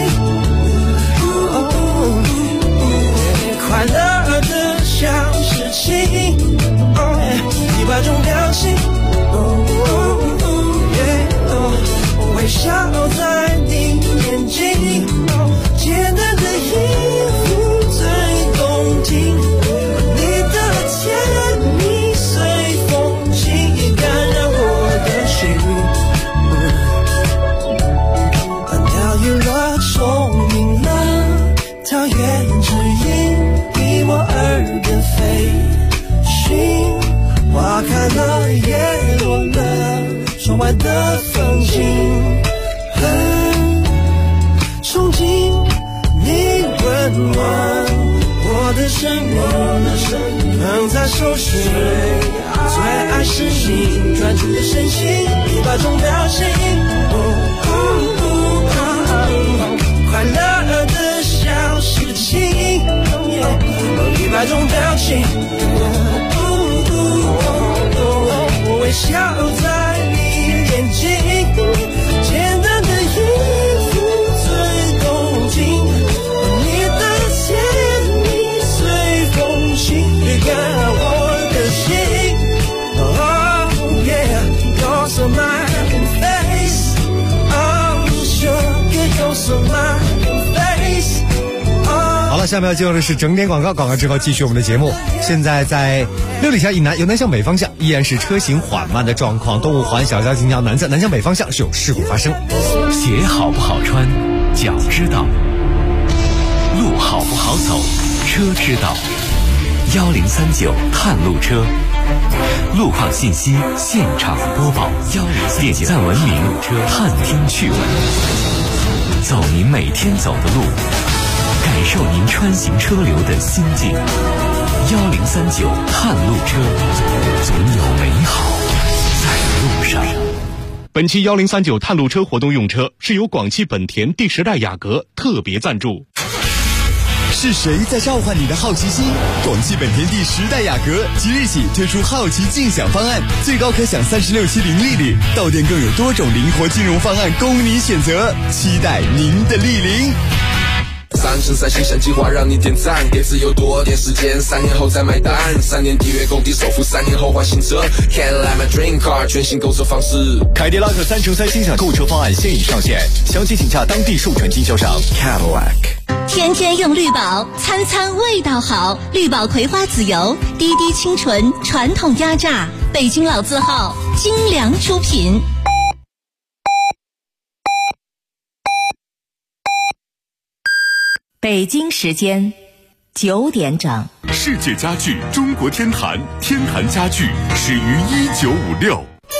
快乐的小事情，100种表情，微笑在你眼睛，简单的衣服最动听，你的甜蜜随风轻易感染我的心，鸟语了，聪明了，它愿指引比我耳边飞行，花开了，叶落了，窗外的风景，憧憬你温暖我的生命，捧在手心，最爱是你专注的神情，100种表情，快乐的小事情，100种表情，微笑在你眼睛，简单的衣服最动听，你的甜蜜随风轻易感染我的心。Oh yeah, you're so my face. Oh sugar, you're so my face. 好了，下面要进入的是整点广告，广告之后继续我们的节目。现在在6里桥以南由南向北方向依然是车行缓慢的状况，东五环小交金桥南侧南向北方向是有事故发生。 鞋好不好穿，脚知道；路好不好走，车知道。1039探路车，路况信息现场播报。点赞文明探听趣闻，走您每天走的路。 感受您穿行车流的心境。1039探路车，总有美好在路上。 本期1039探路车活动用车是由广汽本田第10代雅阁特别赞助。 是谁在召唤你的好奇心？广汽本田第10代雅阁即日起推出好奇竞享方案，最高可享36期零利率，到店更有多种灵活金融方案供你选择，期待您的莅临。 3新生计划让你点赞，给自由多点时间，3年后再买单，3年抵约购低首付，3年后换新车 Cadillac my dream car 全新购车方式。 凯迪拉克3乘3新享购车方案现已上线，详情请洽当地授权经销商 Cadillac。 天天用绿宝，餐餐味道好。绿宝葵花籽油，滴滴清纯，传统压榨，北京老字号，精良出品。 北京时间9点整。 世界家具中国天坛，天坛家具始于1956。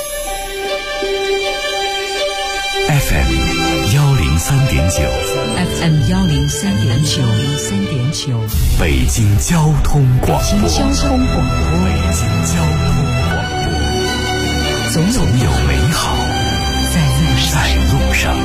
FM 103.9 FM 103.9 北京交通广播。 北京交通广播，总有美好在路上。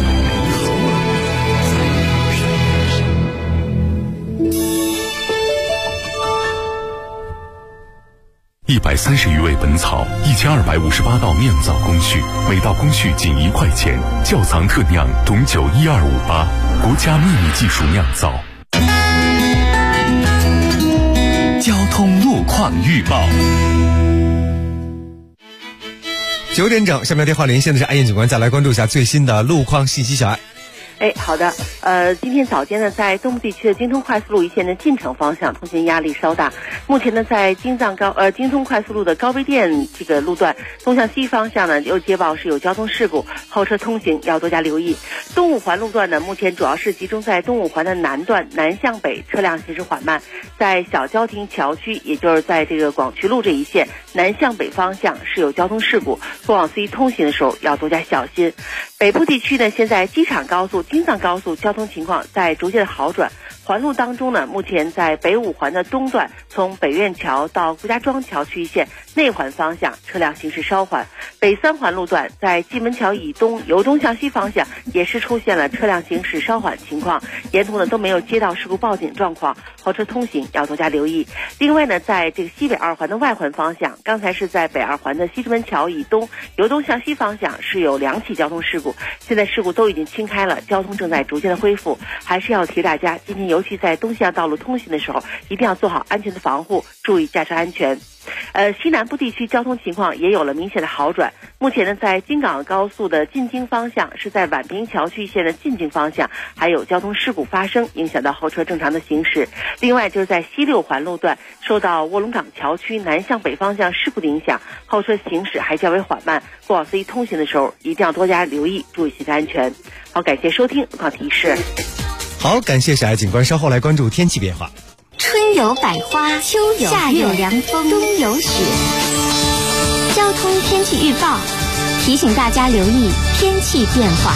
130余味本草，1258道酿造工序，每道工序仅1块钱。窖藏特酿董酒12588，国家秘密技术酿造。 交通路况预报。 9点整，下面电话连线的是爱燕警官，再来关注一下最新的路况信息。小爱。 好的，今天早间呢，在东部地区的京通快速路一线的进城方向通行压力稍大。目前呢，在京通快速路的高碑店这个路段东向西方向呢，又接报是有交通事故，后车通行要多加留意。东五环路段呢，目前主要是集中在东五环的南段，南向北车辆行驶缓慢，在小交亭桥区，也就是在这个广渠路这一线南向北方向是有交通事故，过往司机通行的时候要多加小心。北部地区呢，现在机场高速、京藏高速交通情况在逐渐的好转。环路当中呢，目前在北五环的东段，从北苑桥到顾家庄桥区一线内环方向车辆行驶稍缓。北三环路段在蓟门桥以东由东向西方向也是出现了车辆行驶稍缓情况，沿途呢都没有接到事故报警状况，后车通行要多加留意。另外呢，在这个西北二环的外环方向，刚才是在北二环的西直门桥以东由东向西方向是有2起交通事故，现在事故都已经清开了，交通正在逐渐的恢复。还是要提大家，今天尤其在东西向道路通行的时候，一定要做好安全的防护，注意驾车安全。西南部地区交通情况也有了明显的好转。目前呢，在京港高速的进京方向，是在宛平桥区线的进京方向还有交通事故发生，影响到后车正常的行驶。另外就是在西六环路段，受到卧龙岗桥区南向北方向事故的影响，后车行驶还较为缓慢，过往司机通行的时候一定要多加留意，注意行车安全。好，感谢收听路况提示。 好，感谢小爱警官，稍后来关注天气变化。 春有百花，秋有夏有凉风，冬有雪。交通天气预报提醒大家留意天气变化。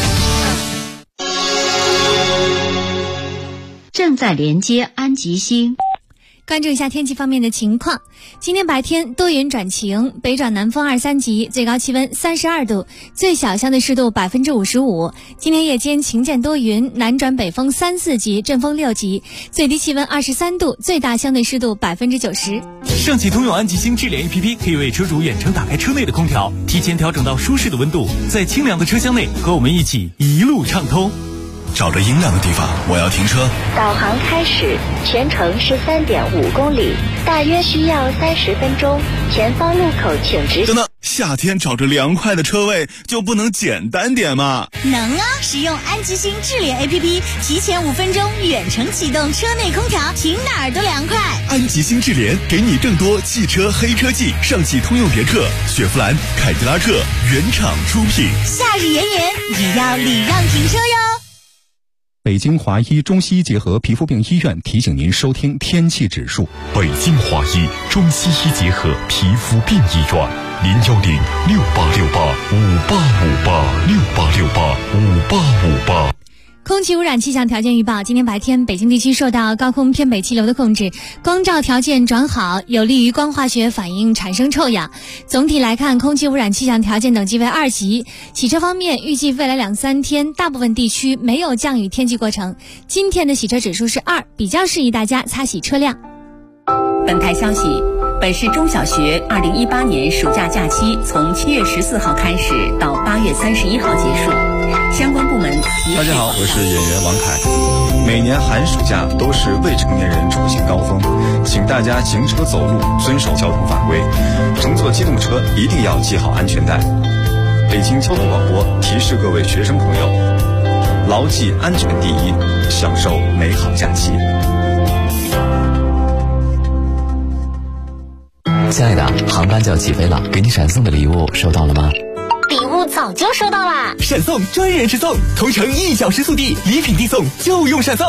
正在连接安吉星。 关注一下天气方面的情况。今天白天多云转晴，北转南风2、3级，最高气温32度，最小相对湿度55%。今天夜间晴间多云，南转北风3、4级，阵风6级，最低气温23度，最大相对湿度90%。 上汽通用安吉星智联 APP 可以为车主远程打开车内的空调，提前调整到舒适的温度，在清凉的车厢内和我们一起一路畅通。 找着阴凉的地方，我要停车。 导航开始，全程是3.5公里，大约需要30分钟。前方路口请直行。 等等，夏天找着凉快的车位就不能简单点吗？ 能啊！使用安吉星智联 APP， 提前5分钟远程启动车内空调，停哪儿都凉快。 安吉星智联给你更多汽车黑科技，上汽通用别克、雪佛兰、凯迪拉克原厂出品。 夏日炎炎，也要礼让停车哟。 北京华医中西医结合皮肤病医院提醒您收听天气指数。 北京华医中西医结合皮肤病医院，01068685858，68685858。 空气污染气象条件预报：今天白天，北京地区受到高空偏北气流的控制，光照条件转好，有利于光化学反应产生臭氧。总体来看，空气污染气象条件等级为2级。洗车方面，预计未来2-3天，大部分地区没有降雨天气过程。今天的洗车指数是2，比较适宜大家擦洗车辆。 本台消息，本市中小学2018年暑假假期从7月14号开始到8月31号结束，相关部门大家好，我是演员王凯。每年寒暑假都是未成年人出行高峰，请大家行车走路遵守交通法规，乘坐机动车一定要系好安全带。北京交通广播提示各位学生朋友，牢记安全第一，享受美好假期。 亲爱的，航班就要起飞了，给你闪送的礼物收到了吗？ 礼物早就收到啦， 闪送专人直送，同城1小时速递，礼品递送，就用闪送。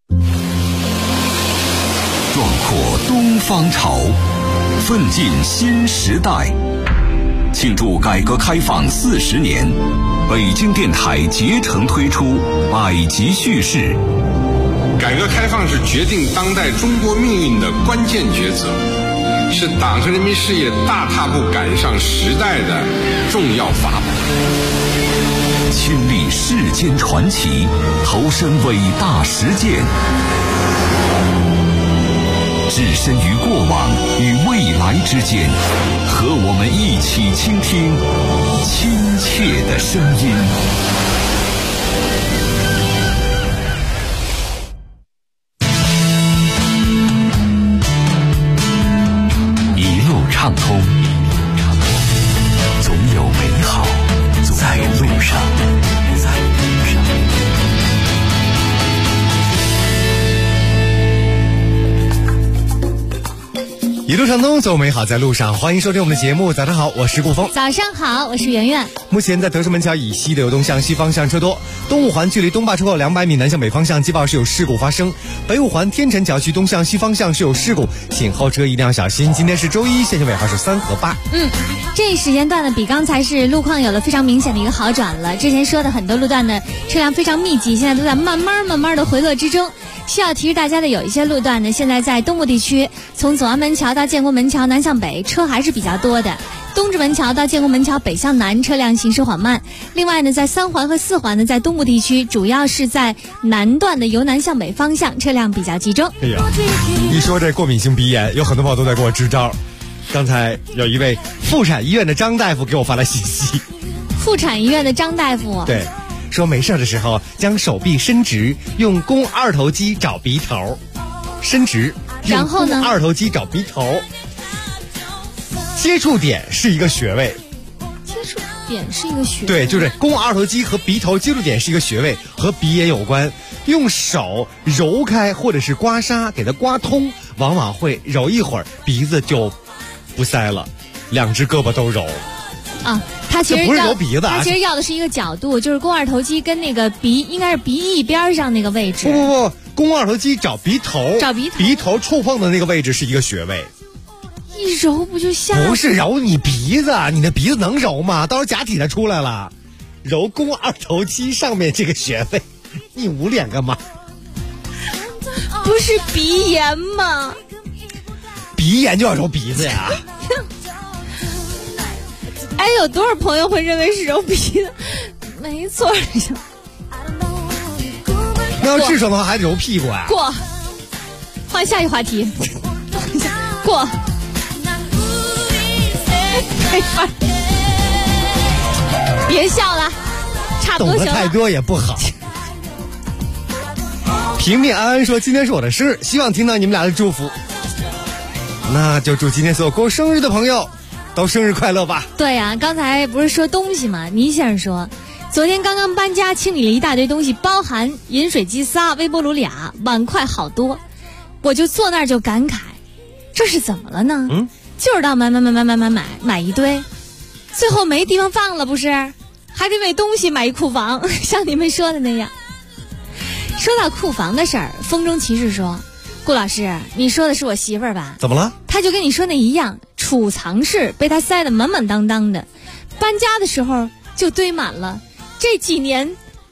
壮阔东方潮，奋进新时代。庆祝改革开放40年，北京电台竭诚推出百集叙事。 改革开放是决定当代中国命运的关键抉择，是党和人民事业大踏步赶上时代的重要法宝。 亲历世间传奇，投身伟大实践，置身于过往与未来之间，和我们一起倾听亲切的声音。 畅通，总有美好在路上。 一路畅通，总有美好在路上。欢迎收听我们的节目。早上好，我是顾峰。 早上好，我是圆圆。 目前在德胜门桥以西的流动向西方向车多，东五环距离东坝出口200米南向北方向接报是有事故发生，北五环天辰桥区东向西方向是有事故，请后车一定要小心。今天是周一，限行尾号是3和8。 这一时间段呢，比刚才是路况有了非常明显的一个好转了。之前说的很多路段呢，车辆非常密集，现在都在慢慢的回落之中。需要提示大家的有一些路段呢，现在在东部地区，从左安门桥到建国门桥南向北，车还是比较多的。东直门桥到建国门桥北向南，车辆行驶缓慢。另外呢，在3环和4环呢，在东部地区，主要是在南段的由南向北方向，车辆比较集中。 哎呀，一说这过敏性鼻炎，有很多朋友都在给我支招。刚才有一位妇产医院的张大夫给我发来信息。 妇产医院的张大夫， 对，说没事的时候将手臂伸直，用肱二头肌找鼻头，伸直， 然后呢， 肱二头肌找鼻头。接触点是一个穴位， 接触点是一个穴位， 对，就是肱二头肌和鼻头接触点是一个穴位，和鼻炎有关。用手揉开或者是刮痧给它刮通，往往会揉一会儿，鼻子就不塞了。2只胳膊都揉啊，他其实不是揉鼻子， 他其实要的是一个角度，就是肱二头肌跟那个鼻应该是鼻翼边上那个位置。 不，肱二头肌找鼻头，鼻头触碰的那个位置是一个穴位。 一揉不就下？ 不是揉你鼻子，你的鼻子能揉吗？到时候假体它出来了。揉肱二头肌上面这个穴位，你捂脸干嘛？ 不是鼻炎吗？ 鼻炎就要揉鼻子呀？ 哎，有多少朋友会认为是揉鼻子？没错。 那要痔疮的话还得揉屁股啊。 过，换下一话题。过。别笑了，差不多行了。 懂得太多也不好。平平安安说今天是我的生日，希望听到你们俩的祝福。那就祝今天所有过生日的朋友都生日快乐吧。 对呀，刚才不是说东西吗？倪先生说昨天刚刚搬家，清理了一大堆东西，包含饮水机仨、微波炉俩、碗筷好多，我就坐那儿就感慨，这是怎么了呢？就是到买一堆，最后没地方放了，不是？还得为东西买一库房，像你们说的那样。说到库房的事儿，风中骑士说，顾老师，你说的是我媳妇儿吧？ 怎么了？ 她就跟你说那一样，储藏室被她塞得满满当当的，搬家的时候就堆满了，这几年都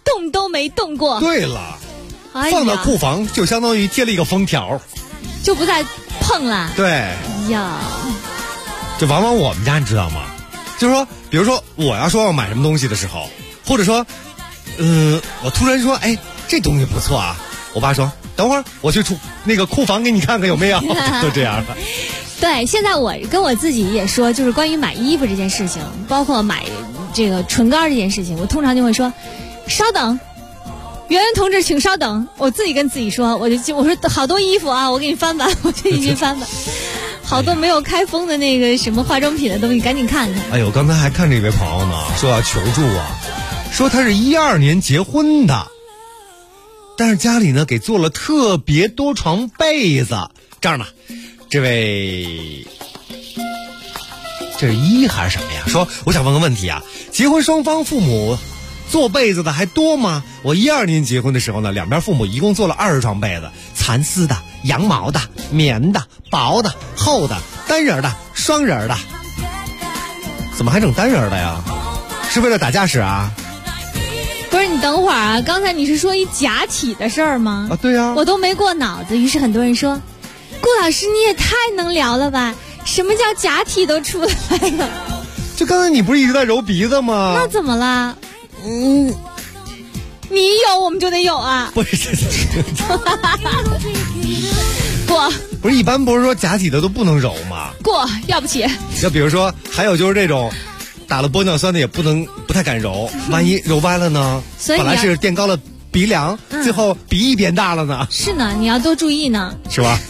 动都没动过。 对了， 哎呀， 放到库房就相当于贴了一个封条， 就不再碰了。 对， 哎呀， 就往往我们家你知道吗？就是说，比如说我要说要买什么东西的时候，或者说，我突然说，哎，这东西不错啊，我爸说，等会儿我去那个库房给你看看有没有，就这样的。 对，现在我跟我自己也说，就是关于买衣服这件事情，包括买这个唇膏这件事情，我通常就会说，稍等，圆圆同志，请稍等。我自己跟自己说，我说好多衣服啊，我给你翻翻，我就一起翻翻。好多没有开封的那个什么化妆品的东西，赶紧看看。 哎呦，刚才还看这位朋友呢，说要求助啊，说他是12年结婚的，但是家里呢给做了特别多床被子。这样的，这位这是一还是什么呀？说我想问个问题啊，结婚双方父母做被子的还多吗？我12年结婚的时候呢，两边父母一共做了20床被子，蚕丝的、羊毛的、棉的、薄的、厚的、单人的、双人的。怎么还整单人的呀？是为了打架使啊？ 不是，你等会儿啊，刚才你是说一假体的事儿吗？ 啊，对呀， 我都没过脑子。于是很多人说，顾老师你也太能聊了吧，什么叫假体都出来了。 就刚才你不是一直在揉鼻子吗？ 那怎么了？你有我们就得有啊。 不是过， 不是一般不是说假体的都不能揉吗？ 过，要不起。 要比如说还有就是这种打了玻尿酸的也不太敢揉，万一揉歪了呢？ 所以本来是垫高了鼻梁，最后鼻翼变大了呢。 是呢，你要多注意呢。 是吧？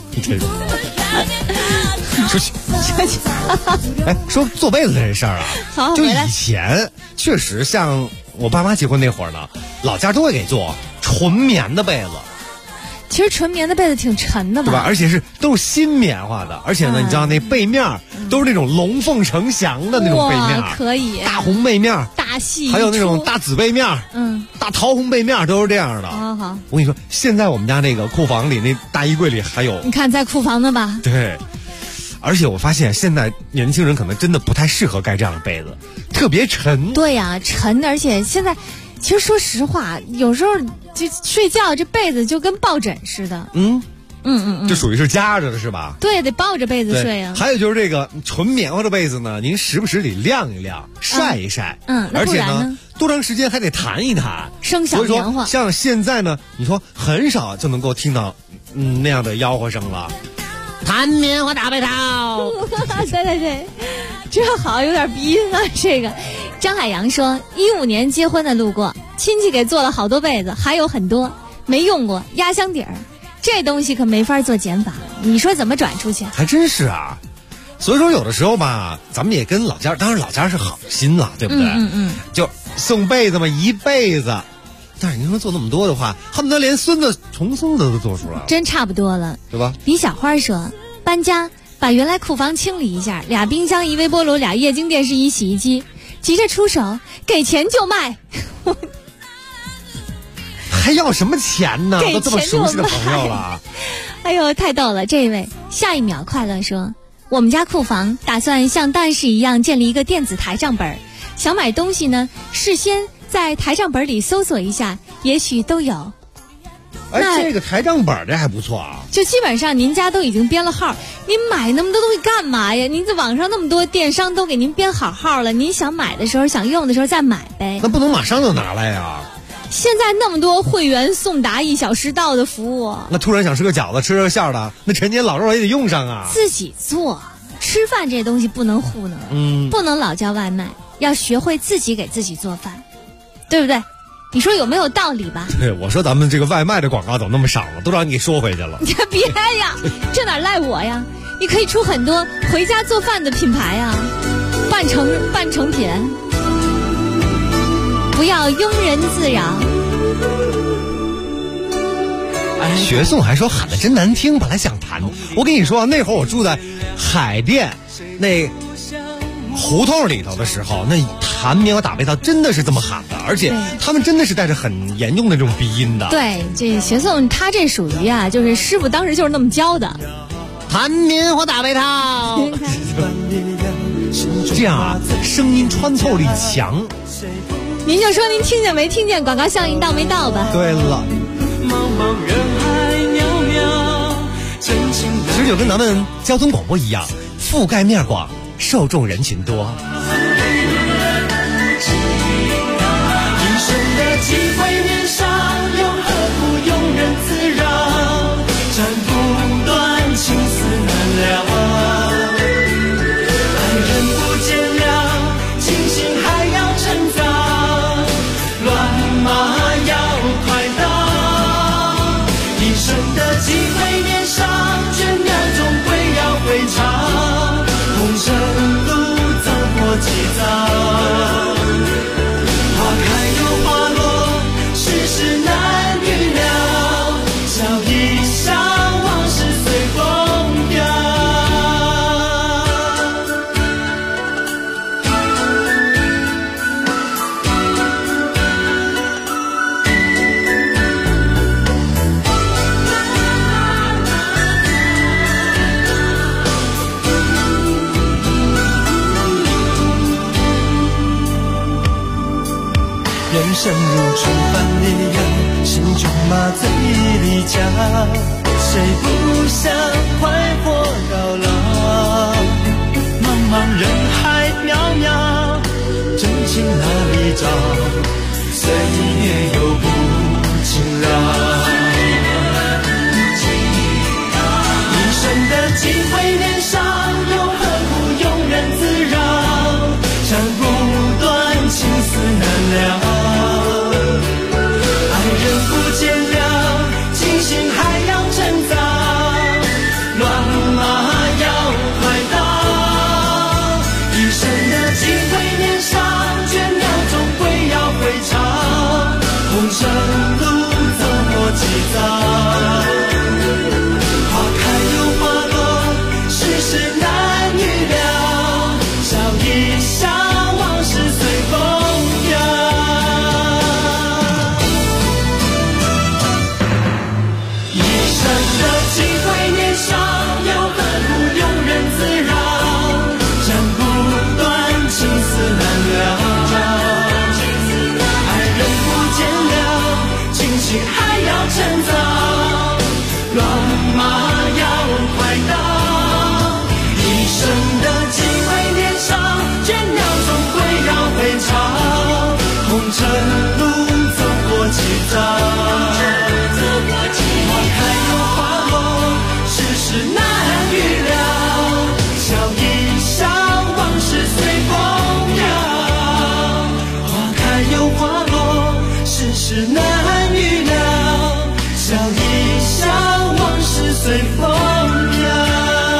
出去。哎，说做被子这事儿啊， 好， 就以前确实像我爸妈结婚那会儿呢，老家都会给做纯棉的被子。 其实纯棉的被子挺沉的吧？ 对吧？而且都是新棉花的，而且呢，你知道那被面都是那种龙凤呈祥的那种被面， 可以大红被面、 大细， 还有那种大紫被面，大桃红被面都是这样的。 好， 我跟你说，现在我们家那个库房里那大衣柜里还有， 你看在库房呢吧？ 对。而且我发现现在年轻人可能真的不太适合盖这样的被子，特别沉。 对呀，沉，而且现在其实说实话，有时候就睡觉这被子就跟抱枕似的。就属于是夹着的是吧？ 对，得抱着被子睡啊。 还有就是这个纯棉花的被子呢，您时不时得晾一晾、晒一晒。 而且呢， 多长时间还得弹一弹， 生小棉花。 像现在呢，你说很少就能够听到那样的吆喝声了。弹棉花大被套。 对，这好有点鼻音啊。这个张海洋说，15年结婚的路过，亲戚给做了好多被子，还有很多没用过压箱底儿，这东西可没法做减法，你说怎么转出去？ 还真是啊。所以说有的时候吧，咱们也跟老家，当然老家是好心了，对不对？就送被子嘛，一辈子。但是您说做那么多的话，恨不得连孙子重孙子都做出来了， 真差不多了， 对吧？ 李小花说，搬家把原来库房清理一下，2冰箱、1微波炉、2液晶电视、1洗衣机，急着出手，给钱就卖。 还要什么钱呢？都这么熟悉的朋友了。 哎呦，太逗了！这位下一秒快乐说，我们家库房打算像大使一样建立一个电子台账本，想买东西呢，事先在台账本里搜索一下，也许都有。 这个台账本这还不错啊。 就基本上您家都已经编了号，您买那么多东西干嘛呀？您在网上那么多电商都给您编好号了，您想买的时候、想用的时候再买呗。 那不能马上就拿来呀。 现在那么多会员送达1小时到的服务， 那突然想吃个饺子、吃个馅儿的，那陈年老肉也得用上啊。 自己做吃饭这东西不能糊弄，不能老叫外卖，要学会自己给自己做饭，对不对？你说有没有道理吧？ 对，我说咱们这个外卖的广告怎么那么少了，都让你给说回去了。 你别呀，这哪赖我呀？你可以出很多回家做饭的品牌啊，半成品。不要庸人自扰。 学送还说喊得真难听，本来想弹。我跟你说，那会儿我住在海淀那胡同里头的时候，那弹棉花打被套真的是这么喊的，而且他们真的是带着很严重的这种鼻音的。 对，这学送他这属于啊，就是师傅当时就是那么教的。 弹棉花打被套，这样啊，声音穿透力强。 您就说您听见没听见，广告效应到没到吧？ 对了。19跟咱们交通广播一样，覆盖面广，受众人群多。 一生的机会面上，又何苦庸人自扰？斩不断，情丝难了。爱人不见了，清醒还要趁早，乱马要快到。一生的机会面上，倦鸟终归要回巢。红尘路走过几遭。人生如春帆一样，心中马醉离家，谁不想快活到老？茫茫人海渺渺，真情哪里找？岁月又不轻饶。一生的机会面上，又何苦庸人自扰？斩不断，情丝难了。红尘路走过几遭，花开又花落，世事难预料。笑一笑，往事随风飘。一生的机会面上，又何苦庸人自扰？斩不断，情丝难了。还要趁早，乱马要快到。一生的机会面上，倦鸟终归要回巢。红尘路走过几遭，花开又花落，世事难预料。笑一笑，往事随风飘。花开又花落，世事难预料。笑一笑，往事随风飘。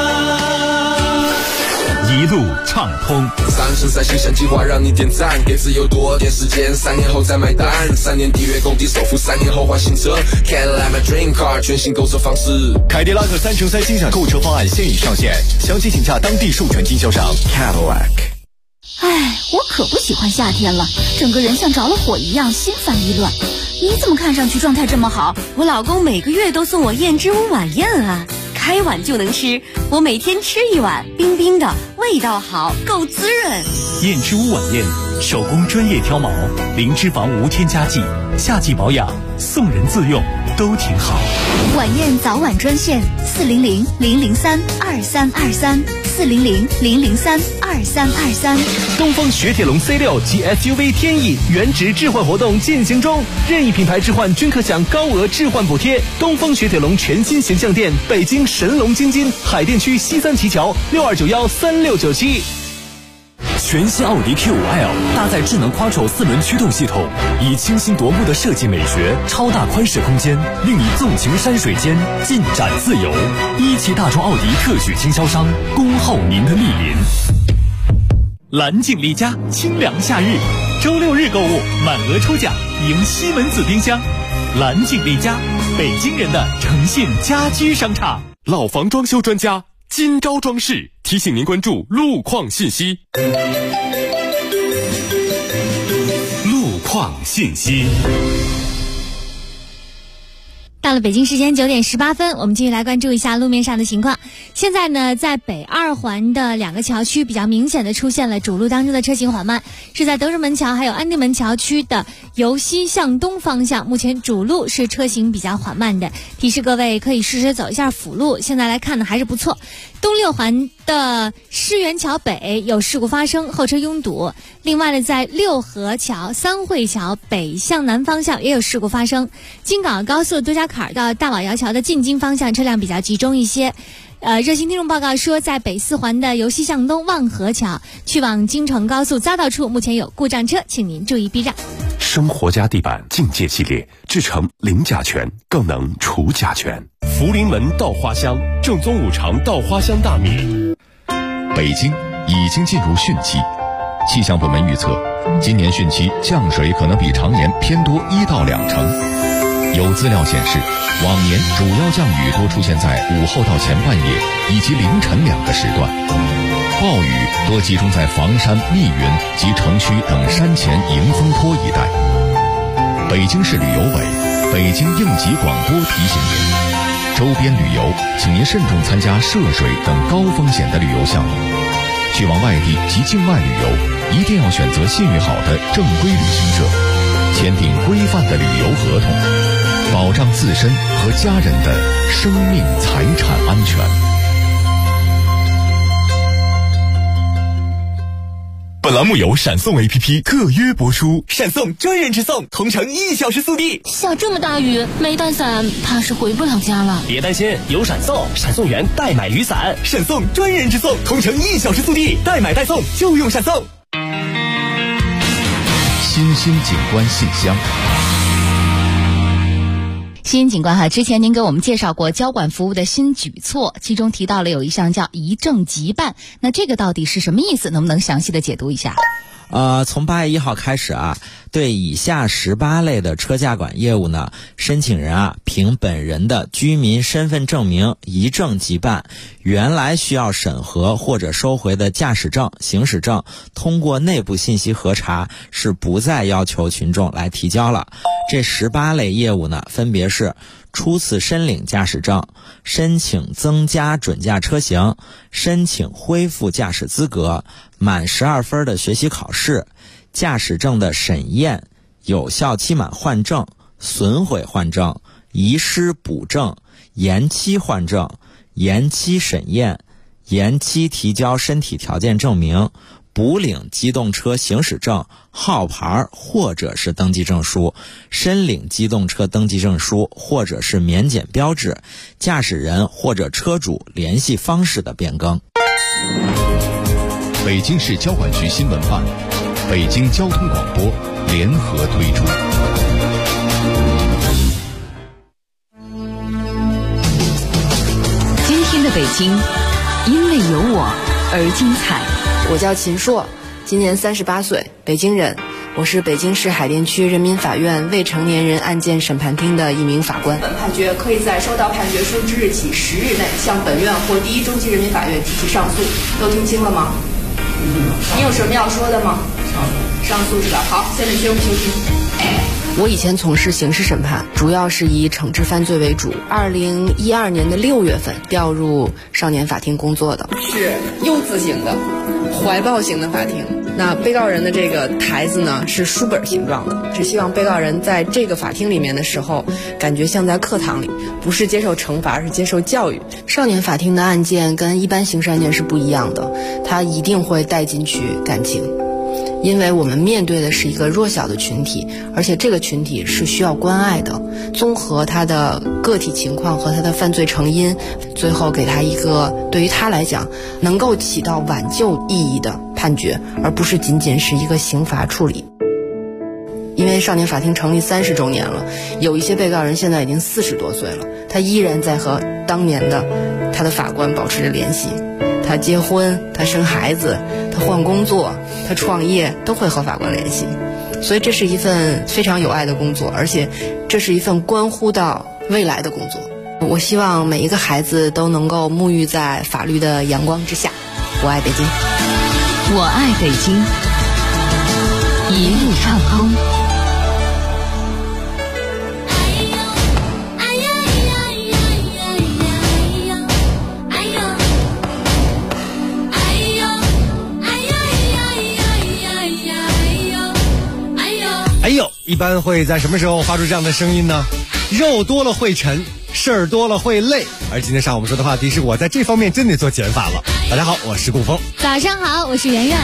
一路畅通。 3生3世想计划让你点赞，给自由多点时间，3年后再买单。3年缔约共抵首付，3年后换新车。Cadillac my dream car， 全新购车方式。 凯迪拉克3乘3欣赏购车方案现已上线，详情请洽当地授权经销商 Cadillac。 哎，我可不喜欢夏天了，整个人像着了火一样，心烦意乱。你怎么看上去状态这么好？ 我老公每个月都送我燕之屋晚宴啊，开碗就能吃，我每天吃一碗，冰冰的，味道好，够滋润。 燕之屋晚宴，手工专业挑毛，零脂肪无添加剂，夏季保养，送人自用都挺好。 晚宴早晚专线400-003-2323，400-003-2323。 东风雪铁龙 C6 及 SUV 天翼原值置换活动进行中，任意品牌置换均可享高额置换补贴。东风雪铁龙全新形象店，北京神龙京津海淀区西三旗桥62913697。 全新奥迪 Q5L 搭载智能 Quattro 4轮驱动系统，以清新夺目的设计美学、超大宽适空间，令你纵情山水间，尽展自由。一汽大众奥迪特许经销商，恭候您的莅临。 蓝景丽家清凉夏日，周6日购物满额抽奖，赢西门子冰箱。蓝景丽家，北京人的诚信家居商场。 老房装修专家金招装饰提醒您关注路况信息。 路况信息。 到了北京时间9点18分，我们继续来关注一下路面上的情况。现在呢，在北2环的2个桥区比较明显的出现了主路当中的车行缓慢，是在德胜门桥还有安定门桥区的由西向东方向，目前主路是车行比较缓慢的，提示各位可以试着走一下辅路。现在来看呢还是不错。东6环的狮园桥北有事故发生，后车拥堵。另外呢，在六合桥、三汇桥北向南方向也有事故发生。京港高速多家坎到大宝窑桥的进京方向车辆比较集中一些。热心听众报告说，在北4环的由西向东望河桥去往京承高速匝道处目前有故障车，请您注意避让。 生活家地板境界系列制成零甲醛，更能除甲醛。 福临门稻花香，正宗五常稻花香大米。 北京已经进入汛期，气象部门预测，今年汛期降水可能比常年偏多1到2成。有资料显示，往年主要降雨多出现在午后到前半夜以及凌晨2个时段，暴雨多集中在房山、密云及城区等山前迎风坡一带。北京市旅游委、北京应急广播提醒您，周边旅游请您慎重参加涉水等高风险的旅游项目。去往外地及境外旅游，一定要选择信誉好的正规旅行社，签订规范的旅游合同，保障自身和家人的生命财产安全。 本栏目由闪送 APP 特约播出，闪送专人直送，同城1小时速递。 下这么大雨，没带伞，怕是回不了家了。 别担心，有闪送，闪送员代买雨伞， 闪送专人直送，同城1小时速递，代买代送就用闪送。 新兴景观信箱。 新景观之前您给我们介绍过交管服务的新举措，其中提到了有一项叫一证即办，那这个到底是什么意思？能不能详细的解读一下？ 从8月1号开始对以下18类的车驾管业务呢，申请人凭本人的居民身份证明一证即办，原来需要审核或者收回的驾驶证、行驶证，通过内部信息核查是不再要求群众来提交了。这18类业务呢，分别是初次申领驾驶证、申请增加准驾车型、申请恢复驾驶资格、满12分的学习考试、驾驶证的审验、有效期满换证、损毁换证、遗失补证、延期换证、延期审验、延期提交身体条件证明、补领机动车行驶证、号牌或者是登记证书、申领机动车登记证书或者是免检标志、驾驶人或者车主联系方式的变更。 北京市交管局新闻办、北京交通广播联合推出。 今天的北京，因为有我而精彩。 我叫秦硕，今年38岁，北京人。我是北京市海淀区人民法院未成年人案件审判厅的一名法官。本判决可以在收到判决书之日起10日内向本院或第一中级人民法院提起上诉。都听清了吗？你有什么要说的吗？上诉是吧？好，现在宣布休庭。我以前从事刑事审判，主要是以惩治犯罪为主。2012年的6月份调入少年法庭工作的，是 U 字形的怀抱型的法庭。那被告人的这个台子呢是书本形状的，只希望被告人在这个法庭里面的时候，感觉像在课堂里，不是接受惩罚，而是接受教育。少年法庭的案件跟一般刑事案件是不一样的，它一定会带进去感情。因为我们面对的是一个弱小的群体，而且这个群体是需要关爱的。综合他的个体情况和他的犯罪成因，最后给他一个对于他来讲能够起到挽救意义的判决，而不是仅仅是一个刑罚处理。因为少年法庭成立30周年了，有一些被告人现在已经40多岁了，他依然在和当年的他的法官保持着联系。他结婚，他生孩子，他换工作，他创业，都会和法官联系。所以这是一份非常有爱的工作，而且这是一份关乎到未来的工作。我希望每一个孩子都能够沐浴在法律的阳光之下。我爱北京， 我爱北京，一路畅通。 哎呦有一般会在什么时候发出这样的声音呢？肉多了会沉，事儿多了会累。而今天上午我们说的话题是我在这方面真得做减法了。大家好，我是顾峰。 早上好，我是圆圆。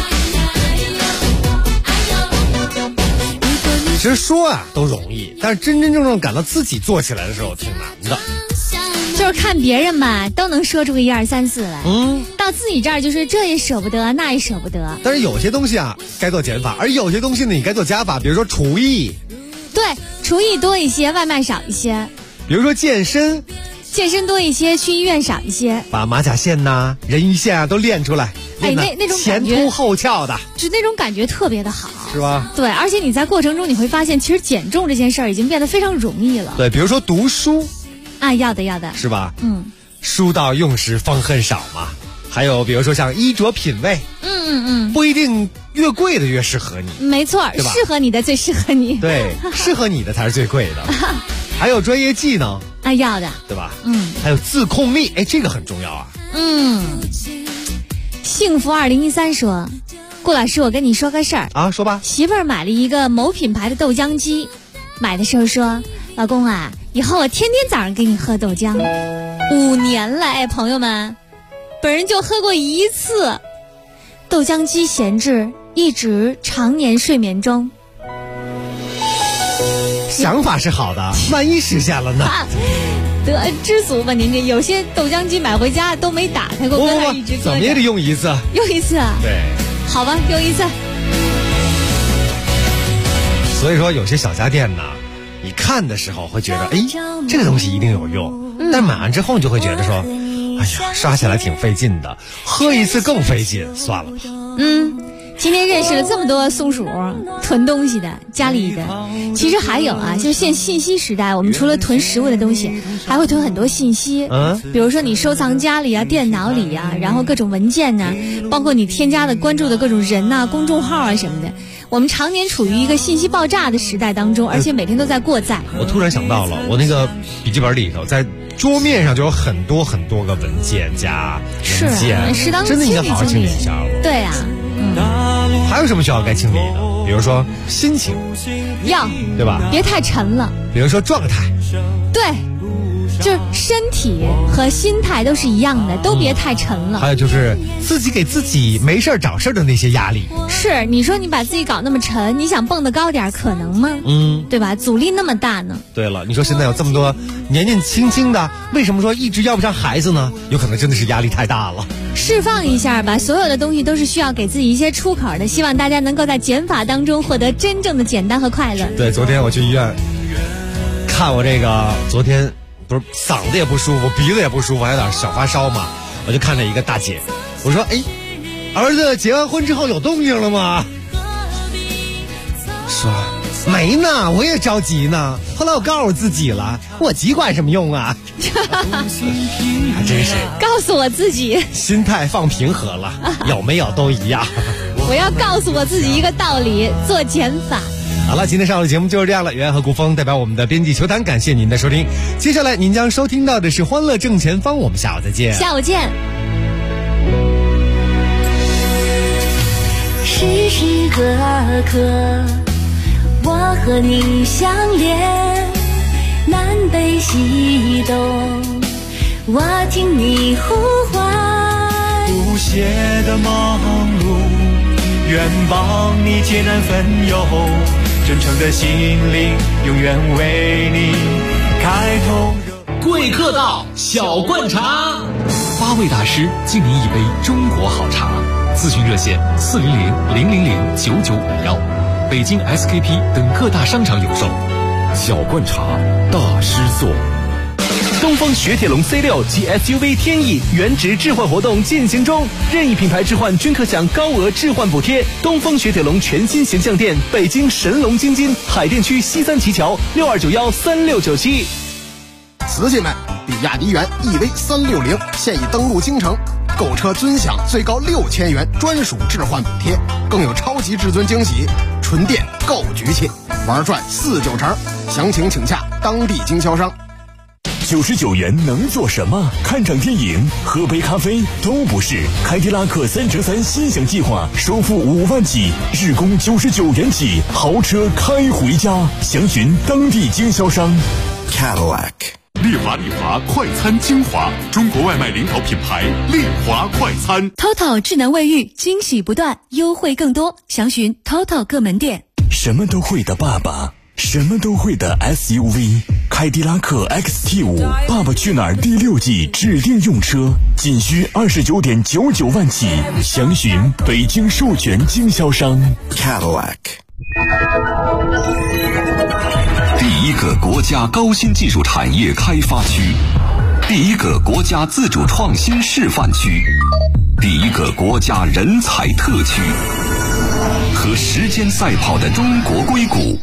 其实说啊都容易，但是真真正正赶到自己做起来的时候挺难的。 就是看别人吧，都能说出个1、2、3、4来。到自己这儿就是这也舍不得，那也舍不得。 但是有些东西啊该做减法，而有些东西呢你该做加法，比如说厨艺。 对，厨艺多一些，外卖少一些。 比如说健身多一些，去医院少一些。 把马甲线呐、人鱼线啊都练出来。 那种前凸后翘的， 就那种感觉特别的好， 是吧？ 对，而且你在过程中你会发现，其实减重这件事儿已经变得非常容易了。 对，比如说读书啊，要的， 是吧？书到用时方恨少嘛。还有比如说像衣着品味，不一定越贵的越适合你， 没错，适合你的最适合你， 对，适合你的才是最贵的。还有专业技能啊，要的， 对吧？还有自控力，这个很重要啊。 幸福2013说，顾老师，我跟你说个事儿啊，说吧。 媳妇儿买了一个某品牌的豆浆机，买的时候说，老公啊，以后我天天早上给你喝豆浆。5年了，朋友们，本人就喝过1次。豆浆机闲置，一直常年睡眠中。 想法是好的，万一实现了呢？ 得知足吧，您这有些豆浆机买回家都没打开过，搁那一直搁着。 怎么也得用1次。 用1次啊？ 对。 好吧，用1次。 所以说，有些小家电呢，你看的时候会觉得，这个东西一定有用，但买完之后你就会觉得说，哎呀，刷起来挺费劲的，喝1次更费劲，算了吧。 今天认识了这么多松鼠囤东西的，家里的。其实还有啊，就是现信息时代，我们除了囤食物的东西，还会囤很多信息。比如说你收藏家里啊、电脑里啊，然后各种文件呐，包括你添加的关注的各种人呐、公众号啊什么的。我们常年处于一个信息爆炸的时代当中，而且每天都在过载。 我突然想到了，我那个笔记本里头，在桌面上就有很多很多个文件夹、文件，真的应该好好清理一下了。 对啊。 还有什么需要该清理的？比如说心情，对吧？ 别太沉了。 比如说状态， 对，就是身体和心态都是一样的，都别太沉了。 还有就是自己给自己没事找事的那些压力。 是，你说你把自己搞那么沉，你想蹦得高点可能吗？对吧？阻力那么大呢。 对了，你说现在有这么多年纪轻轻的，为什么说一直要不上孩子呢？有可能真的是压力太大了。 释放一下吧，所有的东西都是需要给自己一些出口的，希望大家能够在减法当中获得真正的简单和快乐。 对，昨天我去医院看我这个，昨天不是嗓子也不舒服，鼻子也不舒服，还有点小发烧嘛，我就看着一个大姐，我说儿子结完婚之后有动静了吗？说没呢，我也着急呢。后来我告诉自己了，我急管什么用啊？还真是告诉我自己， 心态放平和了，有没有都一样。 我要告诉我自己一个道理，做减法。 好了，今天上午的节目就是这样了。袁和顾峰代表我们的编辑球坛，感谢您的收听。接下来您将收听到的是《欢乐正前方》，我们下午再见。 下午见。 时时刻刻，我和你相连，南北西东，我听你呼唤。 不懈的忙碌，愿帮你艰难分忧，真诚的心灵永远为你开通。 贵客到，小罐茶，8位大师敬您一杯中国好茶。咨询热线400-000-9951，北京 SKP 等各大商场有售。 小罐茶，大师做。 东风雪铁龙 C6 及 SUV 天翼原值置换活动进行中，任意品牌置换均可享高额置换补贴。东风雪铁龙全新形象店，北京神龙京津海淀区西三旗桥62913697。 瓷器们，比亚迪元 EV360现已登陆京城，购车尊享最高6000元专属置换补贴，更有超级至尊惊喜，纯电够局气，玩转49成，详情请洽当地经销商。 99元能做什么？看场电影、喝杯咖啡都不是。凯迪拉克3乘3心想计划，首付5万起，日供99元起，豪车开回家。详询当地经销商。 Cadillac。 丽华快餐精华，中国外卖领导品牌丽华快餐。 TOTO 智能卫浴，惊喜不断，优惠更多，详询 TOTO 各门店。 什么都会的爸爸，什么都会的 SUV， 凯迪拉克 XT5， 爸爸去哪儿第6季指定用车，仅需29.99万起，详询北京授权经销商。 Cadillac。 第一个国家高新技术产业开发区，第一个国家自主创新示范区，第一个国家人才特区，和时间赛跑的中国硅谷